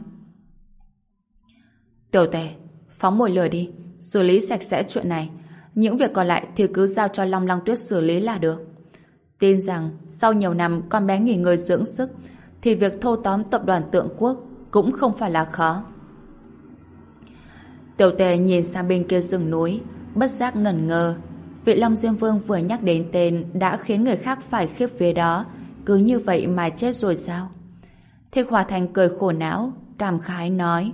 Tiểu Tề, phóng mồi lửa đi, xử lý sạch sẽ chuyện này. Những việc còn lại thì cứ giao cho Long Lăng Tuyết xử lý là được. Tin rằng sau nhiều năm con bé nghỉ ngơi dưỡng sức thì việc thâu tóm tập đoàn Tượng Quốc cũng không phải là khó. Tiểu Tề nhìn sang bên kia rừng núi, bất giác ngẩn ngơ. Vị Long Diêm Vương vừa nhắc đến tên đã khiến người khác phải khiếp vía đó, cứ như vậy mà chết rồi sao? Thích Hòa Thành cười khổ não, cảm khái nói: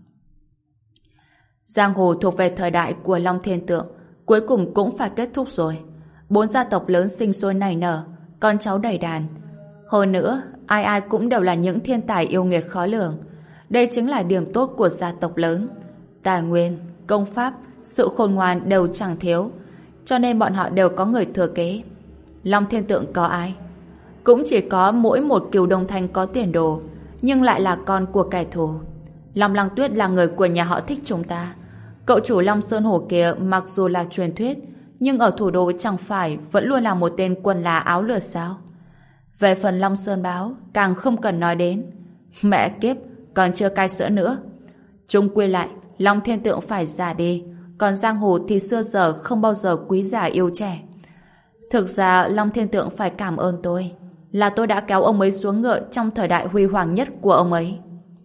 Giang hồ thuộc về thời đại của Long Thiên Tượng, cuối cùng cũng phải kết thúc rồi. Bốn gia tộc lớn sinh sôi nảy nở, con cháu đầy đàn. Hơn nữa, ai ai cũng đều là những thiên tài yêu nghiệt khó lường. Đây chính là điểm tốt của gia tộc lớn. Tài nguyên, công pháp, sự khôn ngoan đều chẳng thiếu, cho nên bọn họ đều có người thừa kế. Long Thiên Tượng có ai? Cũng chỉ có mỗi một Cửu Đông Thanh có tiền đồ, nhưng lại là con của kẻ thù. Long Lăng Tuyết là người của nhà họ Thích chúng ta. Cậu chủ Long Sơn Hổ kia mặc dù là truyền thuyết, nhưng ở thủ đô chẳng phải vẫn luôn là một tên quần là áo lửa sao? Về phần Long Sơn Báo, càng không cần nói đến. Mẹ kiếp, còn chưa cai sữa nữa. Chung quy lại, Long Thiên Tượng phải già đi, còn giang hồ thì xưa giờ không bao giờ quý già yêu trẻ. Thực ra Long Thiên Tượng phải cảm ơn tôi, là tôi đã kéo ông ấy xuống ngựa trong thời đại huy hoàng nhất của ông ấy.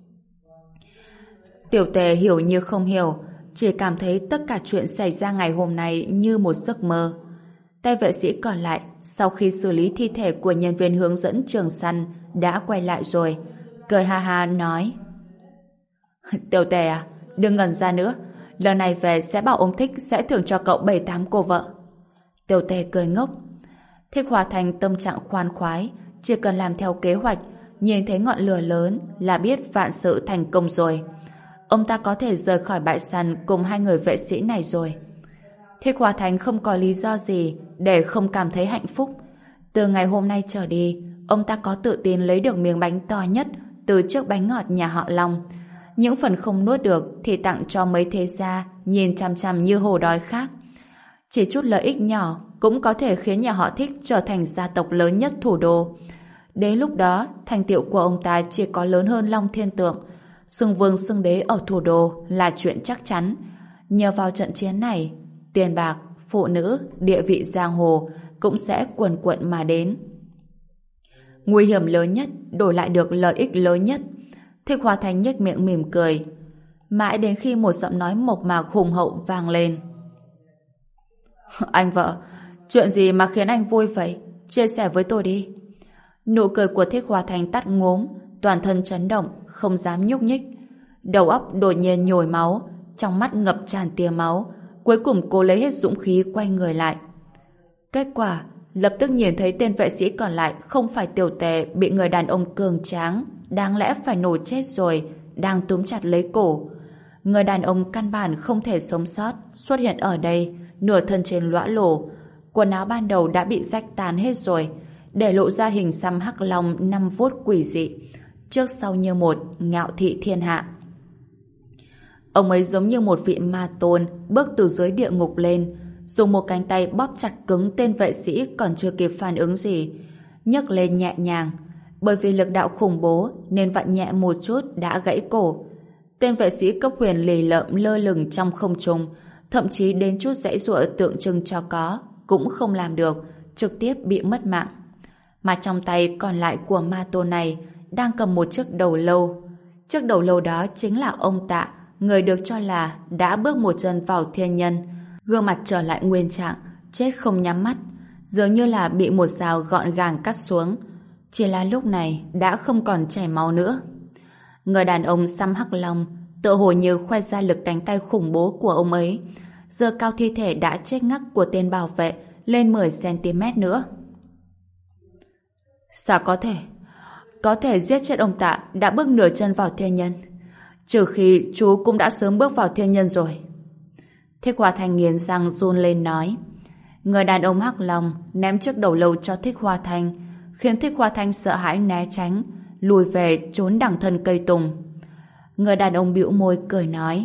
Tiểu Tề hiểu như không hiểu, chỉ cảm thấy tất cả chuyện xảy ra ngày hôm nay như một giấc mơ. Tay vệ sĩ còn lại, sau khi xử lý thi thể của nhân viên hướng dẫn trường săn, đã quay lại rồi, cười ha ha nói: Tiểu Tề à, đừng ngẩn ra nữa, lần này về sẽ bảo ông Thích sẽ thưởng cho cậu bảy tám cô vợ. Tiểu Tề cười ngốc. Thích Hòa Thành tâm trạng khoan khoái, chỉ cần làm theo kế hoạch, nhìn thấy ngọn lửa lớn là biết vạn sự thành công rồi. Ông ta có thể rời khỏi bãi săn cùng hai người vệ sĩ này rồi. Thích Hòa Thành không có lý do gì để không cảm thấy hạnh phúc. Từ ngày hôm nay trở đi, ông ta có tự tin lấy được miếng bánh to nhất từ chiếc bánh ngọt nhà họ Long. Những phần không nuốt được thì tặng cho mấy thế gia nhìn chằm chằm như hổ đói khác. Chỉ chút lợi ích nhỏ cũng có thể khiến nhà họ Thích trở thành gia tộc lớn nhất thủ đô. Đến lúc đó, thành tựu của ông ta chỉ có lớn hơn Long Thiên Tượng. Xưng vương xưng đế ở thủ đô là chuyện chắc chắn. Nhờ vào trận chiến này, tiền bạc, phụ nữ, địa vị giang hồ cũng sẽ quần quận mà đến. Nguy hiểm lớn nhất đổi lại được lợi ích lớn nhất. Thích Hòa Thành nhếch miệng mỉm cười, mãi đến khi một giọng nói mộc mạc hùng hậu vang lên: Anh vợ, chuyện gì mà khiến anh vui vậy? Chia sẻ với tôi đi. Nụ cười của Thích Hòa Thành tắt ngốm, toàn thân chấn động, không dám nhúc nhích. Đầu óc đột nhiên nhồi máu, trong mắt ngập tràn tia máu. Cuối cùng cô lấy hết dũng khí quay người lại. Kết quả, lập tức nhìn thấy tên vệ sĩ còn lại không phải Tiểu Tề bị người đàn ông cường tráng, đáng lẽ phải nổ chết rồi, đang túm chặt lấy cổ. Người đàn ông căn bản không thể sống sót, xuất hiện ở đây, nửa thân trên lõa lổ. Quần áo ban đầu đã bị rách tàn hết rồi, để lộ ra hình xăm hắc long năm vuốt quỷ dị, trước sau như một, ngạo thị thiên hạ. Ông ấy giống như một vị ma tôn bước từ dưới địa ngục lên, dùng một cánh tay bóp chặt cứng tên vệ sĩ còn chưa kịp phản ứng gì, nhấc lên nhẹ nhàng. Bởi vì lực đạo khủng bố nên vặn nhẹ một chút đã gãy cổ. Tên vệ sĩ cấp huyền lì lợm lơ lửng trong không trung, thậm chí đến chút giãy giụa tượng trưng cho có cũng không làm được, trực tiếp bị mất mạng. Mà trong tay còn lại của ma tôn này đang cầm một chiếc đầu lâu. Chiếc đầu lâu đó chính là ông Tạ, người được cho là đã bước một chân vào thiên nhân, gương mặt trở lại nguyên trạng, chết không nhắm mắt, dường như là bị một dao gọn gàng cắt xuống. Chỉ là lúc này đã không còn chảy máu nữa. Người đàn ông xăm hắc long tựa hồ như khoe ra lực cánh tay khủng bố của ông ấy, giơ cao thi thể đã chết ngắc của tên bảo vệ lên mười xăng ti mét nữa. Sao có thể? Có thể giết chết ông Tạ đã bước nửa chân vào thiên nhân, trừ khi chú cũng đã sớm bước vào thiên nhân rồi. Thích Hoa Thanh nghiến răng run lên nói. Người đàn ông hắc long ném chiếc đầu lâu cho Thích Hoa Thanh, khiến Thích Hoa Thanh sợ hãi né tránh, lùi về trốn đằng thân cây tùng. Người đàn ông bĩu môi cười nói.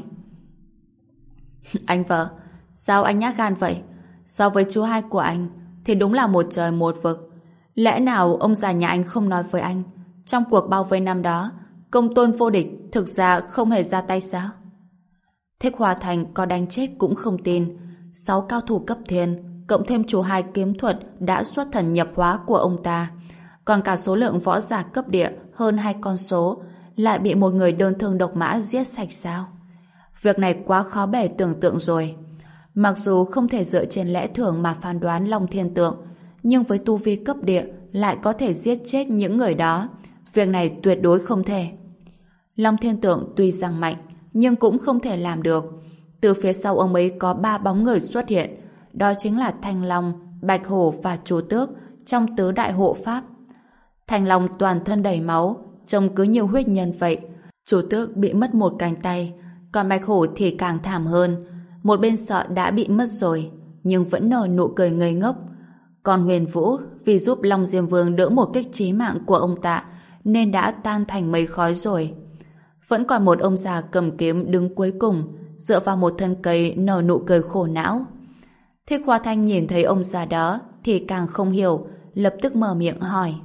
Anh vợ, sao anh nhát gan vậy? So với chú hai của anh thì đúng là một trời một vực. Lẽ nào ông già nhà anh không nói với anh trong cuộc bao vây năm đó, công tôn vô địch thực ra không hề ra tay sao? Thích Hoa Thành có đánh chết cũng không tin. Sáu cao thủ cấp thiên, cộng thêm chú hai kiếm thuật đã xuất thần nhập hóa của ông ta, còn cả số lượng võ giả cấp địa hơn hai con số, lại bị một người đơn thương độc mã giết sạch sao? Việc này quá khó bề tưởng tượng rồi. Mặc dù không thể dựa trên lẽ thường mà phán đoán Long Thiên Tượng, nhưng với tu vi cấp địa lại có thể giết chết những người đó. Việc này tuyệt đối không thể. Long Thiên Tượng tuy rằng mạnh, nhưng cũng không thể làm được. Từ phía sau ông ấy có ba bóng người xuất hiện, đó chính là Thanh Long, Bạch Hổ và Chu Tước trong tứ đại hộ pháp. Thanh Long toàn thân đầy máu, trông cứ như huyết nhân vậy. Chu Tước bị mất một cánh tay, còn Bạch Hổ thì càng thảm hơn. Một bên sọ đã bị mất rồi, nhưng vẫn nở nụ cười ngây ngốc. Còn Huyền Vũ, vì giúp Long Diêm Vương đỡ một kích chí mạng của ông ta, nên đã tan thành mây khói rồi. Vẫn còn một ông già cầm kiếm đứng cuối cùng, dựa vào một thân cây nở nụ cười khổ não. Thích Hoa Thanh nhìn thấy ông già đó thì càng không hiểu, lập tức mở miệng hỏi.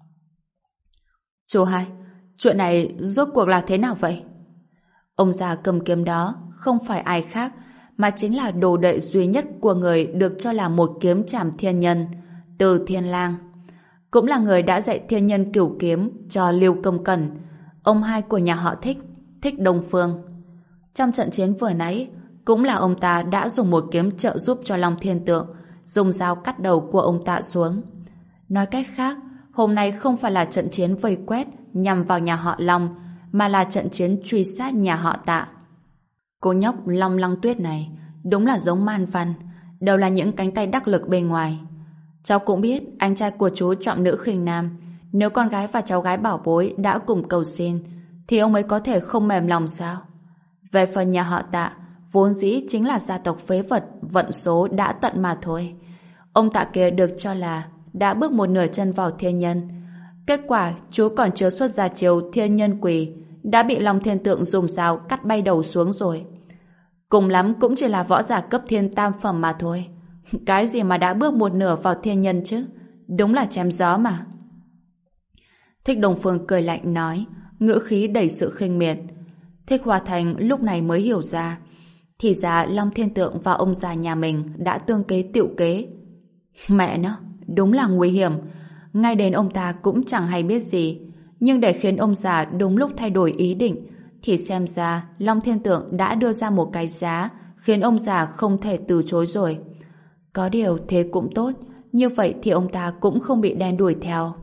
Chú hai, chuyện này rốt cuộc là thế nào vậy? Ông già cầm kiếm đó không phải ai khác, mà chính là đồ đệ duy nhất của người được cho là một kiếm trảm thiên nhân, Từ Thiên Lang. Cũng là người đã dạy thiên nhân cửu kiếm cho Lưu Công Cẩn, ông hai của nhà họ Thích, Thích Đông Phương. Trong trận chiến vừa nãy, cũng là ông ta đã dùng một kiếm trợ giúp cho Long Thiên Tượng, dùng dao cắt đầu của ông ta xuống. Nói cách khác, hôm nay không phải là trận chiến vây quét nhằm vào nhà họ Long, mà là trận chiến truy sát nhà họ Tạ. Cô nhóc Long Lăng Tuyết này đúng là giống man văn, đều là những cánh tay đắc lực bên ngoài. Cháu cũng biết anh trai của chú trọng nữ khinh nam, nếu con gái và cháu gái bảo bối đã cùng cầu xin, thì ông ấy có thể không mềm lòng sao? Về phần nhà họ Tạ, vốn dĩ chính là gia tộc phế vật, vận số đã tận mà thôi. Ông Tạ kia được cho là đã bước một nửa chân vào thiên nhân. Kết quả chú còn chưa xuất ra chiêu thiên nhân quỳ, đã bị Long Thiên Tượng dùng dao cắt bay đầu xuống rồi. Cùng lắm cũng chỉ là võ giả cấp thiên tam phẩm mà thôi. Cái gì mà đã bước một nửa vào thiên nhân chứ? Đúng là chém gió mà. Thích Đông Phương cười lạnh nói, ngữ khí đầy sự khinh miệt. Thích Hoa Thành lúc này mới hiểu ra, thì ra Long Thiên Tượng và ông già nhà mình đã tương kế tựu kế. Mẹ nó, đúng là nguy hiểm. Ngay đến ông ta cũng chẳng hay biết gì, nhưng để khiến ông già đúng lúc thay đổi ý định, thì xem ra Long Thiên Tượng đã đưa ra một cái giá khiến ông già không thể từ chối rồi. Có điều thế cũng tốt, như vậy thì ông ta cũng không bị đen đuổi theo.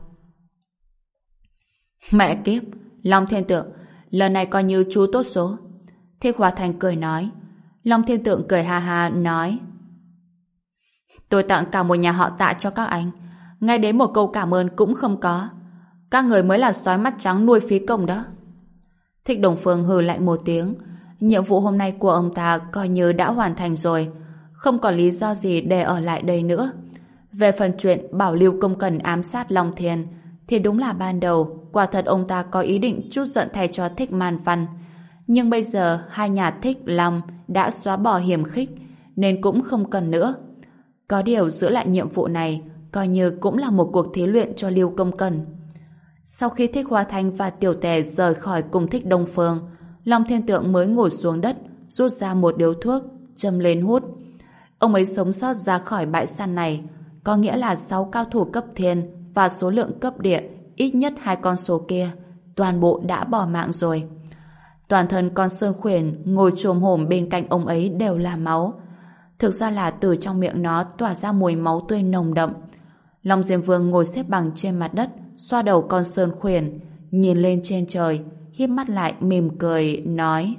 Mẹ kiếp, Long Thiên Tượng, lần này coi như chú tốt số. Thích Hoa Thành cười nói. Long Thiên Tượng cười ha ha nói, tôi tặng cả một nhà họ Tạ cho các anh, ngay đến một câu cảm ơn cũng không có. Các người mới là sói mắt trắng nuôi phí công đó. Thích Đồng Phương hừ lạnh một tiếng. Nhiệm vụ hôm nay của ông ta coi như đã hoàn thành rồi, không có lý do gì để ở lại đây nữa. Về phần chuyện bảo Lưu Công Cần ám sát Long Thiên, thì đúng là ban đầu quả thật ông ta có ý định trút giận thay cho Thích Man Văn. Nhưng bây giờ hai nhà Thích Long đã xóa bỏ hiềm khích, nên cũng không cần nữa. Có điều giữ lại nhiệm vụ này coi như cũng là một cuộc thí luyện cho Lưu Công Cần. Sau khi Thích Hoa Thanh và Tiểu Tề rời khỏi cùng Thích Đông Phương, Long Thiên Tượng mới ngồi xuống đất, rút ra một điếu thuốc, châm lên hút. Ông ấy sống sót ra khỏi bãi săn này, có nghĩa là sáu cao thủ cấp thiên và số lượng cấp địa ít nhất hai con số kia, toàn bộ đã bỏ mạng rồi. Toàn thân con Sơn Khuyển ngồi chồm hổm bên cạnh ông ấy đều là máu. Thực ra là từ trong miệng nó tỏa ra mùi máu tươi nồng đậm. Long Diêm Vương ngồi xếp bằng trên mặt đất, xoa đầu con Sơn Khuyển, nhìn lên trên trời, híp mắt lại mỉm cười, nói: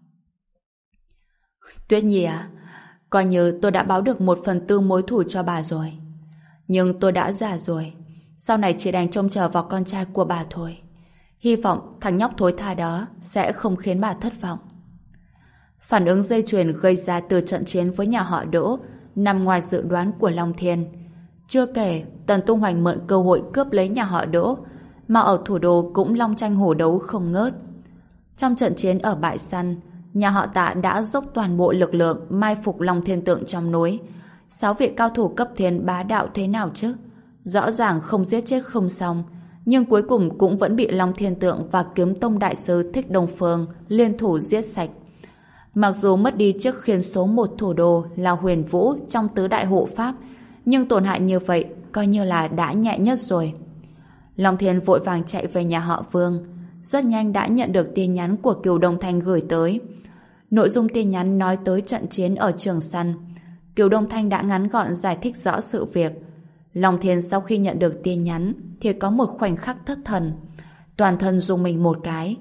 Tuyết Nhi à, coi như tôi đã báo được một phần tư mối thù cho bà rồi. Nhưng tôi đã già rồi, sau này chỉ đành trông chờ vào con trai của bà thôi. Hy vọng thằng nhóc thối tha đó sẽ không khiến bà thất vọng. Phản ứng dây chuyền gây ra từ trận chiến với nhà họ Đỗ nằm ngoài dự đoán của Long Thiên. Chưa kể Tần Tung Hoành mượn cơ hội cướp lấy nhà họ Đỗ, mà ở thủ đô cũng long tranh hổ đấu không ngớt. Trong trận chiến ở bãi săn, nhà họ Tạ đã dốc toàn bộ lực lượng mai phục Long Thiên Tượng trong núi. Sáu vị cao thủ cấp thiên bá đạo thế nào chứ? Rõ ràng không giết chết không xong, nhưng cuối cùng cũng vẫn bị Long Thiên Tượng và Kiếm Tông Đại Sư Thích Đông Phương liên thủ giết sạch. Mặc dù mất đi chiếc khiên số một thủ đô là Huyền Vũ trong tứ đại hộ pháp, nhưng tổn hại như vậy coi như là đã nhẹ nhất rồi. Long Thiên vội vàng chạy về nhà họ Vương, rất nhanh đã nhận được tin nhắn của Cửu Đông Thanh gửi tới. Nội dung tin nhắn nói tới trận chiến ở Trường Săn. Cửu Đông Thanh đã ngắn gọn giải thích rõ sự việc. Long Thiên sau khi nhận được tin nhắn thì có một khoảnh khắc thất thần, toàn thân rung mình một cái.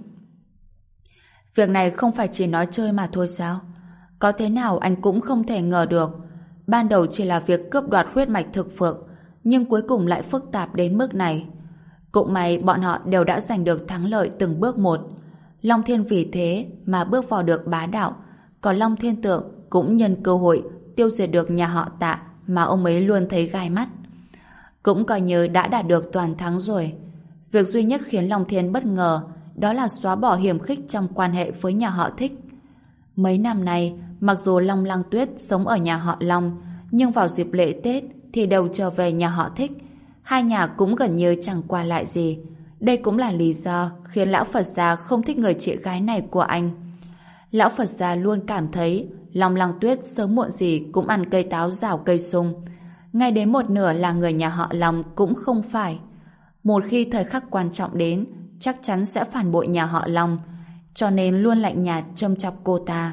Việc này không phải chỉ nói chơi mà thôi sao? Có thế nào anh cũng không thể ngờ được. Ban đầu chỉ là việc cướp đoạt huyết mạch thực phượng, nhưng cuối cùng lại phức tạp đến mức này. Cũng may bọn họ đều đã giành được thắng lợi từng bước một. Long Thiên vì thế mà bước vào được bá đạo, còn Long Thiên Tượng cũng nhân cơ hội tiêu diệt được nhà họ Tạ mà ông ấy luôn thấy gai mắt. Cũng coi như đã đạt được toàn thắng rồi. Việc duy nhất khiến Long Thiên bất ngờ đó là xóa bỏ hiềm khích trong quan hệ với nhà họ Thích. Mấy năm nay, mặc dù Long Lăng Tuyết sống ở nhà họ Long, nhưng vào dịp lễ Tết thì đều trở về nhà họ Thích. Hai nhà cũng gần như chẳng qua lại gì. Đây cũng là lý do khiến Lão Phật gia không thích người chị gái này của anh. Lão Phật gia luôn cảm thấy Long Lăng Tuyết sớm muộn gì cũng ăn cây táo rào cây sung. Ngay đến một nửa là người nhà họ Long cũng không phải. Một khi thời khắc quan trọng đến, chắc chắn sẽ phản bội nhà họ Long, cho nên luôn lạnh nhạt châm chọc cô ta.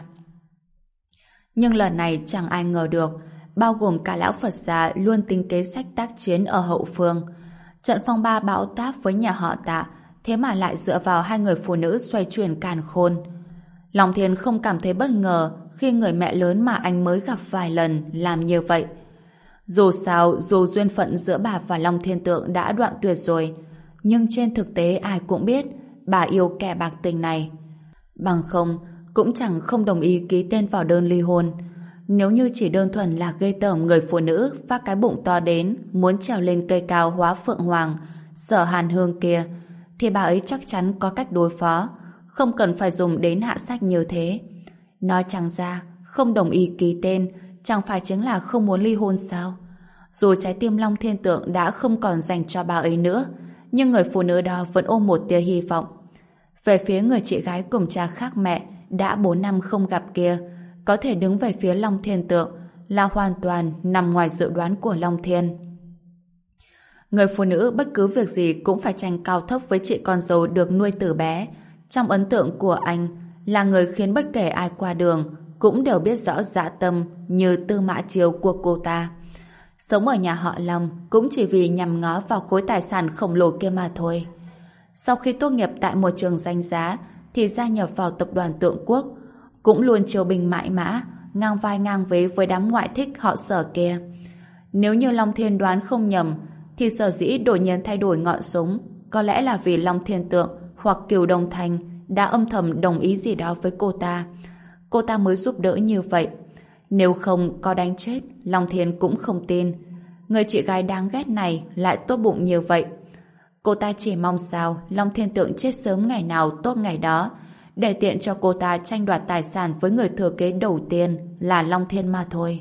Nhưng lần này chẳng ai ngờ được, bao gồm cả Lão Phật gia luôn tính kế sách tác chiến ở hậu phương. Trận phong ba bão táp với nhà họ Tạ, thế mà lại dựa vào hai người phụ nữ xoay chuyển càn khôn. Long Thiên không cảm thấy bất ngờ khi người mẹ lớn mà anh mới gặp vài lần làm như vậy. Dù sao, dù duyên phận giữa bà và Long Thiên Tượng đã đoạn tuyệt rồi, nhưng trên thực tế ai cũng biết bà yêu kẻ bạc tình này. Bằng không, cũng chẳng không đồng ý ký tên vào đơn ly hôn. Nếu như chỉ đơn thuần là ghê tởm người phụ nữ phát cái bụng to đến muốn trèo lên cây cao hóa phượng hoàng, Sở Hàn Hương kia, thì bà ấy chắc chắn có cách đối phó, không cần phải dùng đến hạ sách như thế. Nói chẳng ra, không đồng ý ký tên chẳng phải chính là không muốn ly hôn sao? Dù trái tim Long Thiên Tượng đã không còn dành cho bà ấy nữa, nhưng người phụ nữ đó vẫn ôm một tia hy vọng. Về phía người chị gái cùng cha khác mẹ đã bốn năm không gặp kia, có thể đứng về phía Long Thiên Tượng là hoàn toàn nằm ngoài dự đoán của Long Thiên. Người phụ nữ bất cứ việc gì cũng phải tranh cao thấp với chị con dâu được nuôi từ bé. Trong ấn tượng của anh là người khiến bất kể ai qua đường cũng đều biết rõ dạ tâm như Tư Mã Chiêu của cô ta. Sống ở nhà họ Long cũng chỉ vì nhằm ngó vào khối tài sản khổng lồ kia mà thôi. Sau khi tốt nghiệp tại một trường danh giá thì gia nhập vào tập đoàn Tượng Quốc, cũng luôn chiêu binh mãi mã, ngang vai ngang vế với đám ngoại thích họ Sở kia. Nếu như Long Thiên đoán không nhầm, thì sở dĩ đột nhiên thay đổi ngọn súng có lẽ là vì Long Thiên Tượng hoặc Cửu Đông Thanh đã âm thầm đồng ý gì đó với cô ta. Cô ta mới giúp đỡ như vậy. Nếu không có đánh chết, Long Thiên cũng không tin. Người chị gái đáng ghét này lại tốt bụng như vậy. Cô ta chỉ mong sao Long Thiên Tượng chết sớm ngày nào tốt ngày đó, để tiện cho cô ta tranh đoạt tài sản với người thừa kế đầu tiên là Long Thiên mà thôi.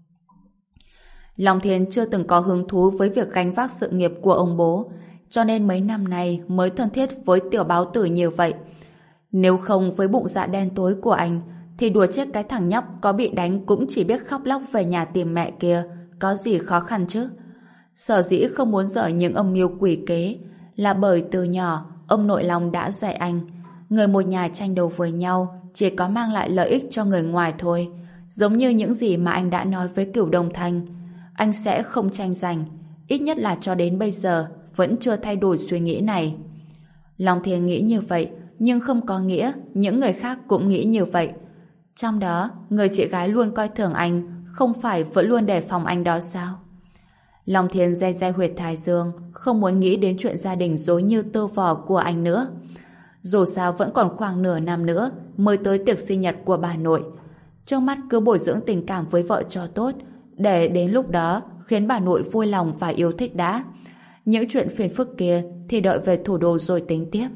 Long Thiên chưa từng có hứng thú với việc gánh vác sự nghiệp của ông bố, cho nên mấy năm nay mới thân thiết với tiểu báo tử như vậy. Nếu không với bụng dạ đen tối của anh, thì đùa chết cái thằng nhóc có bị đánh cũng chỉ biết khóc lóc về nhà tìm mẹ kia, có gì khó khăn chứ. Sở dĩ không muốn dở những âm mưu quỷ kế là bởi từ nhỏ ông nội Long đã dạy anh, người một nhà tranh đấu với nhau chỉ có mang lại lợi ích cho người ngoài thôi. Giống như những gì mà anh đã nói với Cửu Đông Thanh, anh sẽ không tranh giành, ít nhất là cho đến bây giờ vẫn chưa thay đổi suy nghĩ này. Long Thiên nghĩ như vậy, nhưng không có nghĩa những người khác cũng nghĩ như vậy. Trong đó, người chị gái luôn coi thường anh, không phải vẫn luôn đề phòng anh đó sao? Long Thiên day day huyệt thái dương, không muốn nghĩ đến chuyện gia đình rối như tơ vò của anh nữa. Dù sao vẫn còn khoảng nửa năm nữa mới tới tiệc sinh nhật của bà nội. Trước mắt cứ bồi dưỡng tình cảm với vợ cho tốt, để đến lúc đó khiến bà nội vui lòng và yêu thích đã. Những chuyện phiền phức kia thì đợi về thủ đô rồi tính tiếp.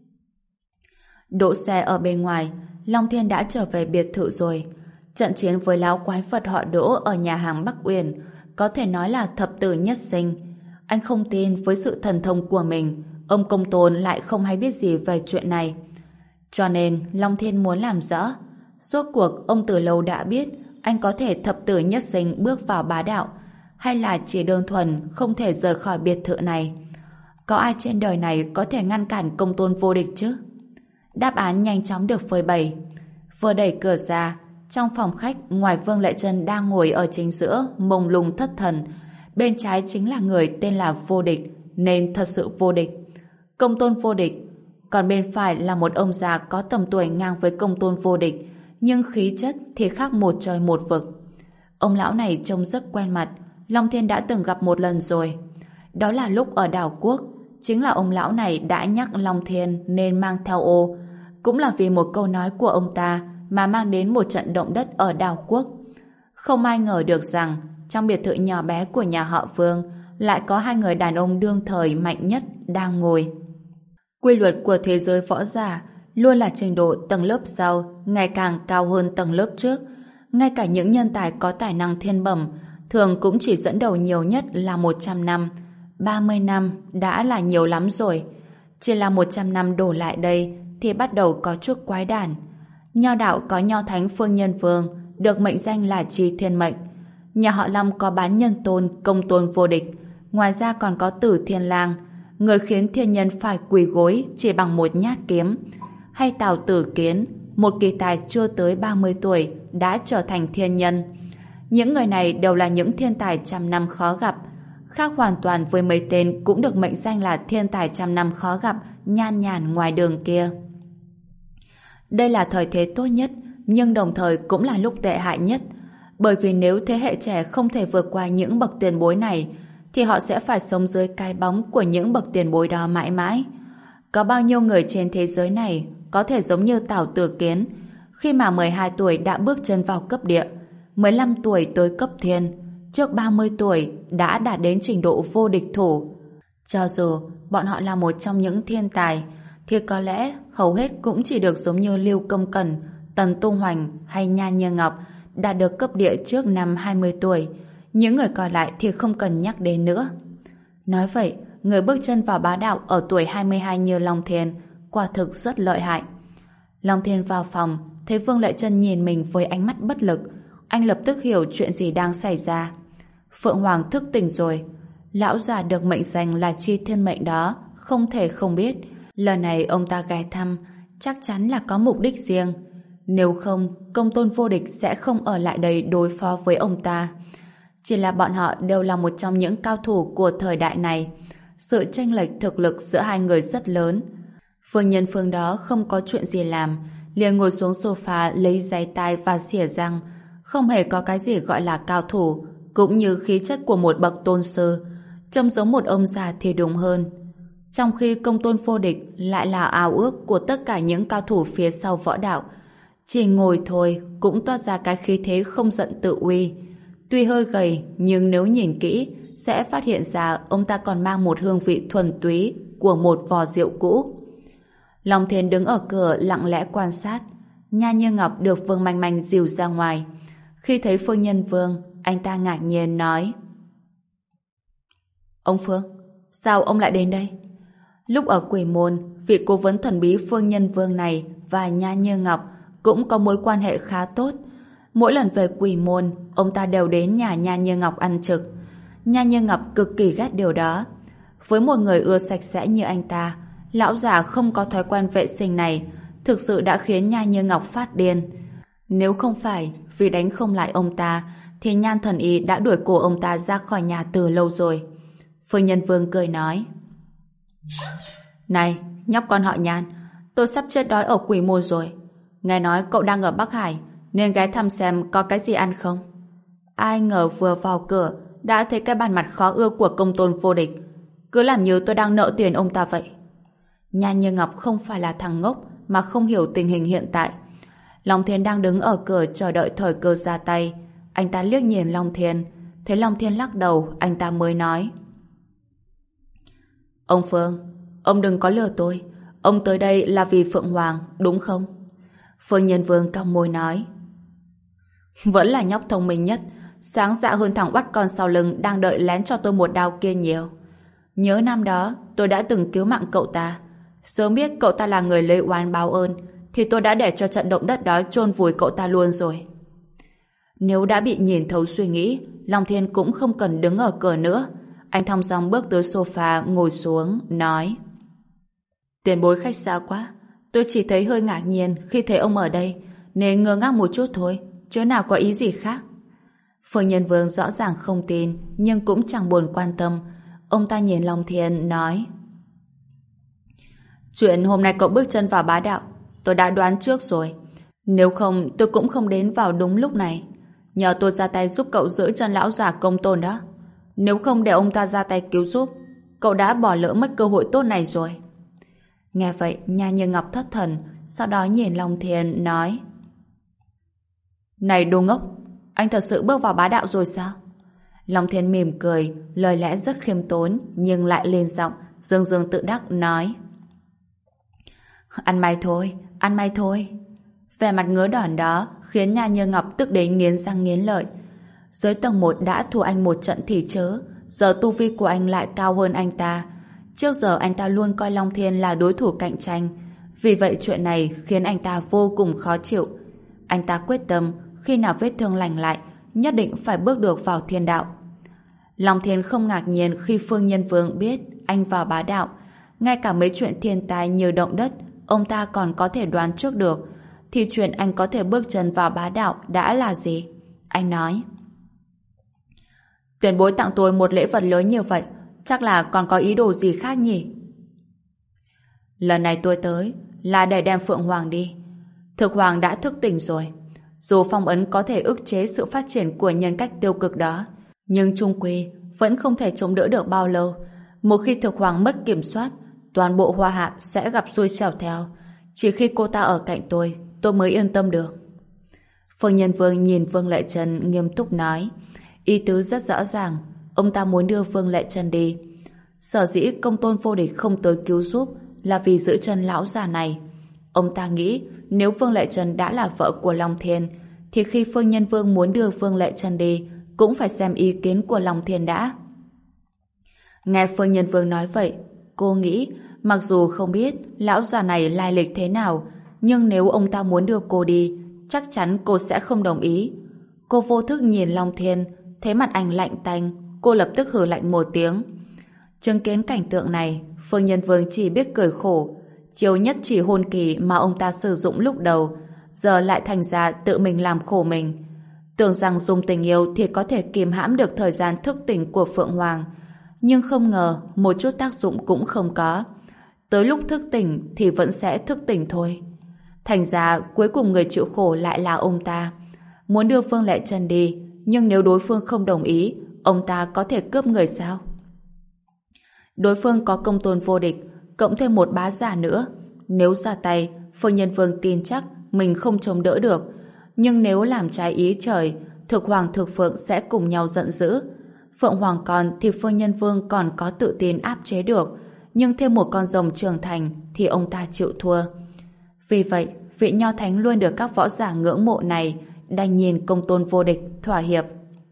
Đỗ xe ở bên ngoài, Long Thiên đã trở về biệt thự rồi. Trận chiến với lão quái vật họ Đỗ ở nhà hàng Bắc Uyển có thể nói là thập tử nhất sinh. Anh không tin với sự thần thông của mình, ông Công Tôn lại không hay biết gì về chuyện này. Cho nên Long Thiên muốn làm rõ, rốt cuộc ông từ lâu đã biết anh có thể thập tử nhất sinh bước vào bá đạo, hay là chỉ đơn thuần không thể rời khỏi biệt thự này. Có ai trên đời này có thể ngăn cản Công Tôn vô địch chứ? Đáp án nhanh chóng được phơi bày. Vừa đẩy cửa ra, trong phòng khách ngoài Vương Lệ Trân đang ngồi ở chính giữa mông lung thất thần, bên trái chính là người tên là Vô Địch, nên thật sự vô địch. Công Tôn vô địch, còn bên phải là một ông già có tầm tuổi ngang với Công Tôn vô địch, nhưng khí chất thì khác một trời một vực. Ông lão này trông rất quen mặt, Long Thiên đã từng gặp một lần rồi. Đó là lúc ở đảo Quốc, chính là ông lão này đã nhắc Long Thiên nên mang theo ô, cũng là vì một câu nói của ông ta mà mang đến một trận động đất ở đảo Quốc. Không ai ngờ được rằng trong biệt thự nhỏ bé của nhà họ Vương lại có hai người đàn ông đương thời mạnh nhất đang ngồi. Quy luật của thế giới võ giả luôn là trình độ tầng lớp sau ngày càng cao hơn tầng lớp trước. Ngay cả những nhân tài có tài năng thiên bẩm thường cũng chỉ dẫn đầu nhiều nhất là một trăm năm. ba mươi năm đã là nhiều lắm rồi. Chỉ là một trăm năm đổ lại đây thì bắt đầu có chút quái đản. Nho đạo có Nho Thánh Phương Nhân Vương, được mệnh danh là Chi Thiên Mệnh. Nhà họ Long có Bán Nhân Tôn, Công Tôn vô địch. Ngoài ra còn có Tử Thiên Lang, người khiến thiên nhân phải quỳ gối chỉ bằng một nhát kiếm. Hay Tào Tử Kiến, một kỳ tài chưa tới ba mươi tuổi đã trở thành thiên nhân. Những người này đều là những thiên tài trăm năm khó gặp, khác hoàn toàn với mấy tên cũng được mệnh danh là thiên tài trăm năm khó gặp nhan nhản ngoài đường kia. Đây là thời thế tốt nhất, nhưng đồng thời cũng là lúc tệ hại nhất, bởi vì nếu thế hệ trẻ không thể vượt qua những bậc tiền bối này, thì họ sẽ phải sống dưới cái bóng của những bậc tiền bối đó mãi mãi. Có bao nhiêu người trên thế giới này có thể giống như Tào Tử Kiến, khi mà mười hai tuổi đã bước chân vào cấp địa, mười lăm tuổi tới cấp thiên, trước ba mươi tuổi đã đạt đến trình độ vô địch thủ. Cho dù bọn họ là một trong những thiên tài, thì có lẽ hầu hết cũng chỉ được giống như Lưu Công Cẩn, Tần Tu Hoành hay Nha Như Ngọc đạt được cấp địa trước năm hai mươi tuổi. Những người còn lại thì không cần nhắc đến nữa. Nói vậy, người bước chân vào bá đạo ở tuổi hai mươi hai như Long Thiên quả thực rất lợi hại. Long Thiên vào phòng, thấy Vương Lệ Trân nhìn mình với ánh mắt bất lực. Anh lập tức hiểu chuyện gì đang xảy ra. Phượng Hoàng thức tỉnh rồi. Lão già được mệnh danh là Chi Thiên Mệnh đó không thể không biết lần này ông ta ghé thăm chắc chắn là có mục đích riêng. Nếu không, Công Tôn vô địch sẽ không ở lại đây đối phó với ông ta. Chỉ là bọn họ đều là một trong những cao thủ của thời đại này. Sự chênh lệch thực lực giữa hai người rất lớn. Phương Nhân Phương đó không có chuyện gì làm, liền ngồi xuống sofa lấy giấy tai và xỉa răng. Không hề có cái gì gọi là cao thủ, cũng như khí chất của một bậc tôn sư, trông giống một ông già thì đúng hơn. Trong khi Công Tôn vô địch lại là ao ước của tất cả những cao thủ phía sau võ đạo. Chỉ ngồi thôi cũng toát ra cái khí thế không giận tự uy. Tuy hơi gầy, nhưng nếu nhìn kỹ sẽ phát hiện ra ông ta còn mang một hương vị thuần túy của một vò rượu cũ. Long Thiên đứng ở cửa lặng lẽ quan sát. Nha Như Ngọc được Vương Manh Manh dìu ra ngoài. Khi thấy Phương Nhân Vương, anh ta ngạc nhiên nói: Ông Phương, sao ông lại đến đây? Lúc ở Quỷ Môn, vị cố vấn thần bí Phương Nhân Vương này và Nha Như Ngọc cũng có mối quan hệ khá tốt. Mỗi lần về Quỷ Môn, ông ta đều đến nhà Nha Như Ngọc ăn trực. Nha Như Ngọc cực kỳ ghét điều đó. Với một người ưa sạch sẽ như anh ta, lão già không có thói quen vệ sinh này thực sự đã khiến Nha Như Ngọc phát điên. Nếu không phải vì đánh không lại ông ta, thì Nhan Thần Y đã đuổi cổ ông ta ra khỏi nhà từ lâu rồi. Phương Nhân Vương cười nói: Này, nhóc con họ Nhan, tôi sắp chết đói ở Quỷ Môn rồi. Nghe nói cậu đang ở Bắc Hải, nên ghé thăm xem có cái gì ăn không. Ai ngờ vừa vào cửa đã thấy cái bàn mặt khó ưa của Công Tôn vô địch. Cứ làm như tôi đang nợ tiền ông ta vậy. Nhan Như Ngọc không phải là thằng ngốc mà không hiểu tình hình hiện tại. Long Thiên đang đứng ở cửa chờ đợi thời cơ ra tay. Anh ta liếc nhìn Long Thiên, thấy Long Thiên lắc đầu, anh ta mới nói: Ông Phương, ông đừng có lừa tôi. Ông tới đây là vì Phượng Hoàng, đúng không? Phương Nhân Vương cong môi nói: Vẫn là nhóc thông minh nhất, sáng dạ hơn thằng oắt con sau lưng đang đợi lén cho tôi một đao kia nhiều. Nhớ năm đó, tôi đã từng cứu mạng cậu ta. Sớm biết cậu ta là người lấy oán báo ơn, thì tôi đã để cho trận động đất đó chôn vùi cậu ta luôn rồi. Nếu đã bị nhìn thấu suy nghĩ, Long Thiên cũng không cần đứng ở cửa nữa. Anh thong dong bước tới sofa, ngồi xuống, nói: Tiền bối khách sáo quá. Tôi chỉ thấy hơi ngạc nhiên khi thấy ông ở đây, nên ngơ ngác một chút thôi, chứ nào có ý gì khác. Phương Nhân Vương rõ ràng không tin, nhưng cũng chẳng buồn quan tâm. Ông ta nhìn Long Thiên, nói: Chuyện hôm nay cậu bước chân vào bá đạo, tôi đã đoán trước rồi. Nếu không, tôi cũng không đến vào đúng lúc này. Nhờ tôi ra tay giúp cậu giữ chân lão già Công Tôn đó. Nếu không để ông ta ra tay cứu giúp, cậu đã bỏ lỡ mất cơ hội tốt này rồi. Nghe vậy, Nha Như Ngọc thất thần, sau đó nhìn Long Thiên, nói: Này đồ ngốc, anh thật sự bước vào bá đạo rồi sao? Long Thiên mỉm cười, lời lẽ rất khiêm tốn, nhưng lại lên giọng, dương dương tự đắc, nói: Ăn may thôi, ăn may thôi. Vẻ mặt ngớ đòn đó khiến Nha Như Ngọc tức đến nghiến răng nghiến lợi. Dưới tầng một đã thua anh một trận thì chớ, giờ tu vi của anh lại cao hơn anh ta. Trước giờ anh ta luôn coi Long Thiên là đối thủ cạnh tranh, vì vậy chuyện này khiến anh ta vô cùng khó chịu. Anh ta quyết tâm khi nào vết thương lành lại, nhất định phải bước được vào thiên đạo. Long Thiên không ngạc nhiên khi Phương Nhân Vương biết anh vào bá đạo. Ngay cả mấy chuyện thiên tai như động đất, ông ta còn có thể đoán trước được, thì chuyện anh có thể bước chân vào bá đạo đã là gì? Anh nói: Tiền bối tặng tôi một lễ vật lớn như vậy, chắc là còn có ý đồ gì khác nhỉ? Lần này tôi tới là để đem Phượng Hoàng đi. Thực Hoàng đã thức tỉnh rồi. Dù phong ấn có thể ức chế sự phát triển của nhân cách tiêu cực đó, nhưng chung quy vẫn không thể chống đỡ được bao lâu. Một khi Thực Hoàng mất kiểm soát, toàn bộ Hoa Hạ sẽ gặp xui xẻo theo. Chỉ khi cô ta ở cạnh tôi, tôi mới yên tâm được. Phương Nhân Vương nhìn Vương Lệ Trần nghiêm túc nói, ý tứ rất rõ ràng, ông ta muốn đưa Vương Lệ Trần đi. Sở dĩ Công Tôn vô địch không tới cứu giúp là vì giữ chân lão già này. Ông ta nghĩ nếu Vương Lệ Trần đã là vợ của Long Thiên, thì khi Phương Nhân Vương muốn đưa Vương Lệ Trần đi, cũng phải xem ý kiến của Long Thiên đã. Nghe Phương Nhân Vương nói vậy, cô nghĩ mặc dù không biết lão già này lai lịch thế nào, nhưng nếu ông ta muốn đưa cô đi, chắc chắn cô sẽ không đồng ý. Cô vô thức nhìn Long Thiên, thấy mặt anh lạnh tanh, cô lập tức hừ lạnh một tiếng. Chứng kiến cảnh tượng này, Phương Nhân Vương chỉ biết cười khổ. Chiều nhất chỉ hôn kỳ mà ông ta sử dụng lúc đầu, giờ lại thành ra tự mình làm khổ mình. Tưởng rằng dùng tình yêu thì có thể kìm hãm được thời gian thức tỉnh của Phượng Hoàng, nhưng không ngờ một chút tác dụng cũng không có. Tới lúc thức tỉnh thì vẫn sẽ thức tỉnh thôi. Thành ra cuối cùng người chịu khổ lại là ông ta. Muốn đưa Phương Lệ Trần đi, nhưng nếu đối phương không đồng ý, ông ta có thể cướp người sao? Đối phương có Công Tôn vô địch, cộng thêm một bá giả nữa. Nếu ra tay, Phương Nhân Vương tin chắc mình không chống đỡ được. Nhưng nếu làm trái ý trời, Thực Hoàng Thực Phượng sẽ cùng nhau giận dữ. Phượng Hoàng còn thì Phương Nhân Vương còn có tự tin áp chế được, nhưng thêm một con rồng trưởng thành thì ông ta chịu thua. Vì vậy, vị Nho Thánh luôn được các võ giả ngưỡng mộ này đành nhìn Công Tôn vô địch thỏa hiệp.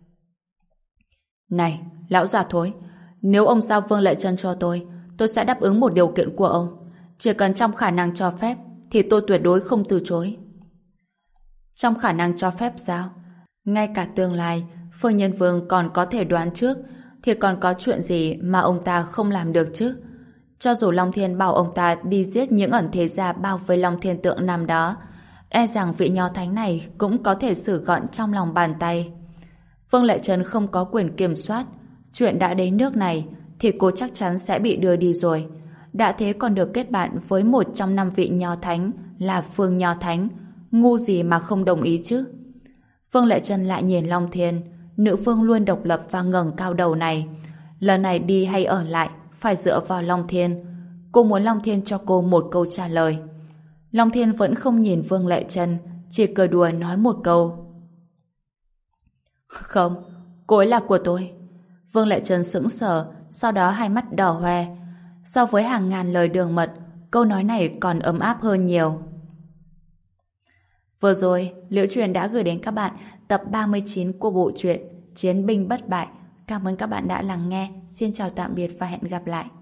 Này, lão già thối, nếu ông giao Vương Lệ Trân cho tôi, tôi sẽ đáp ứng một điều kiện của ông. Chỉ cần trong khả năng cho phép thì tôi tuyệt đối không từ chối. Trong khả năng cho phép sao? Ngay cả tương lai Phương Nhân Vương còn có thể đoán trước, thì còn có chuyện gì mà ông ta không làm được chứ? Cho dù Long Thiên bảo ông ta đi giết những ẩn thế gia bao vây Long Thiên Tượng năm đó, e rằng vị Nho Thánh này cũng có thể xử gọn trong lòng bàn tay. Phương Lệ Trân không có quyền kiểm soát. Chuyện đã đến nước này thì cô chắc chắn sẽ bị đưa đi rồi. Đã thế còn được kết bạn với một trong năm vị Nho Thánh là Phương Nho Thánh, ngu gì mà không đồng ý chứ? Phương Lệ Trân lại nhìn Long Thiên, nữ vương luôn độc lập và ngẩng cao đầu này. Lần này đi hay ở lại phải dựa vào Long Thiên. Cô muốn Long Thiên cho cô một câu trả lời. Long Thiên vẫn không nhìn Vương Lệ Trân, chỉ cười đùa nói một câu. Không, cô ấy là của tôi. Vương Lệ Trân sững sờ, sau đó hai mắt đỏ hoe. So với hàng ngàn lời đường mật, câu nói này còn ấm áp hơn nhiều. Vừa rồi, Liễu Truyền đã gửi đến các bạn tập ba mươi chín của bộ truyện Chiến binh bất bại. Cảm ơn các bạn đã lắng nghe. Xin chào tạm biệt và hẹn gặp lại.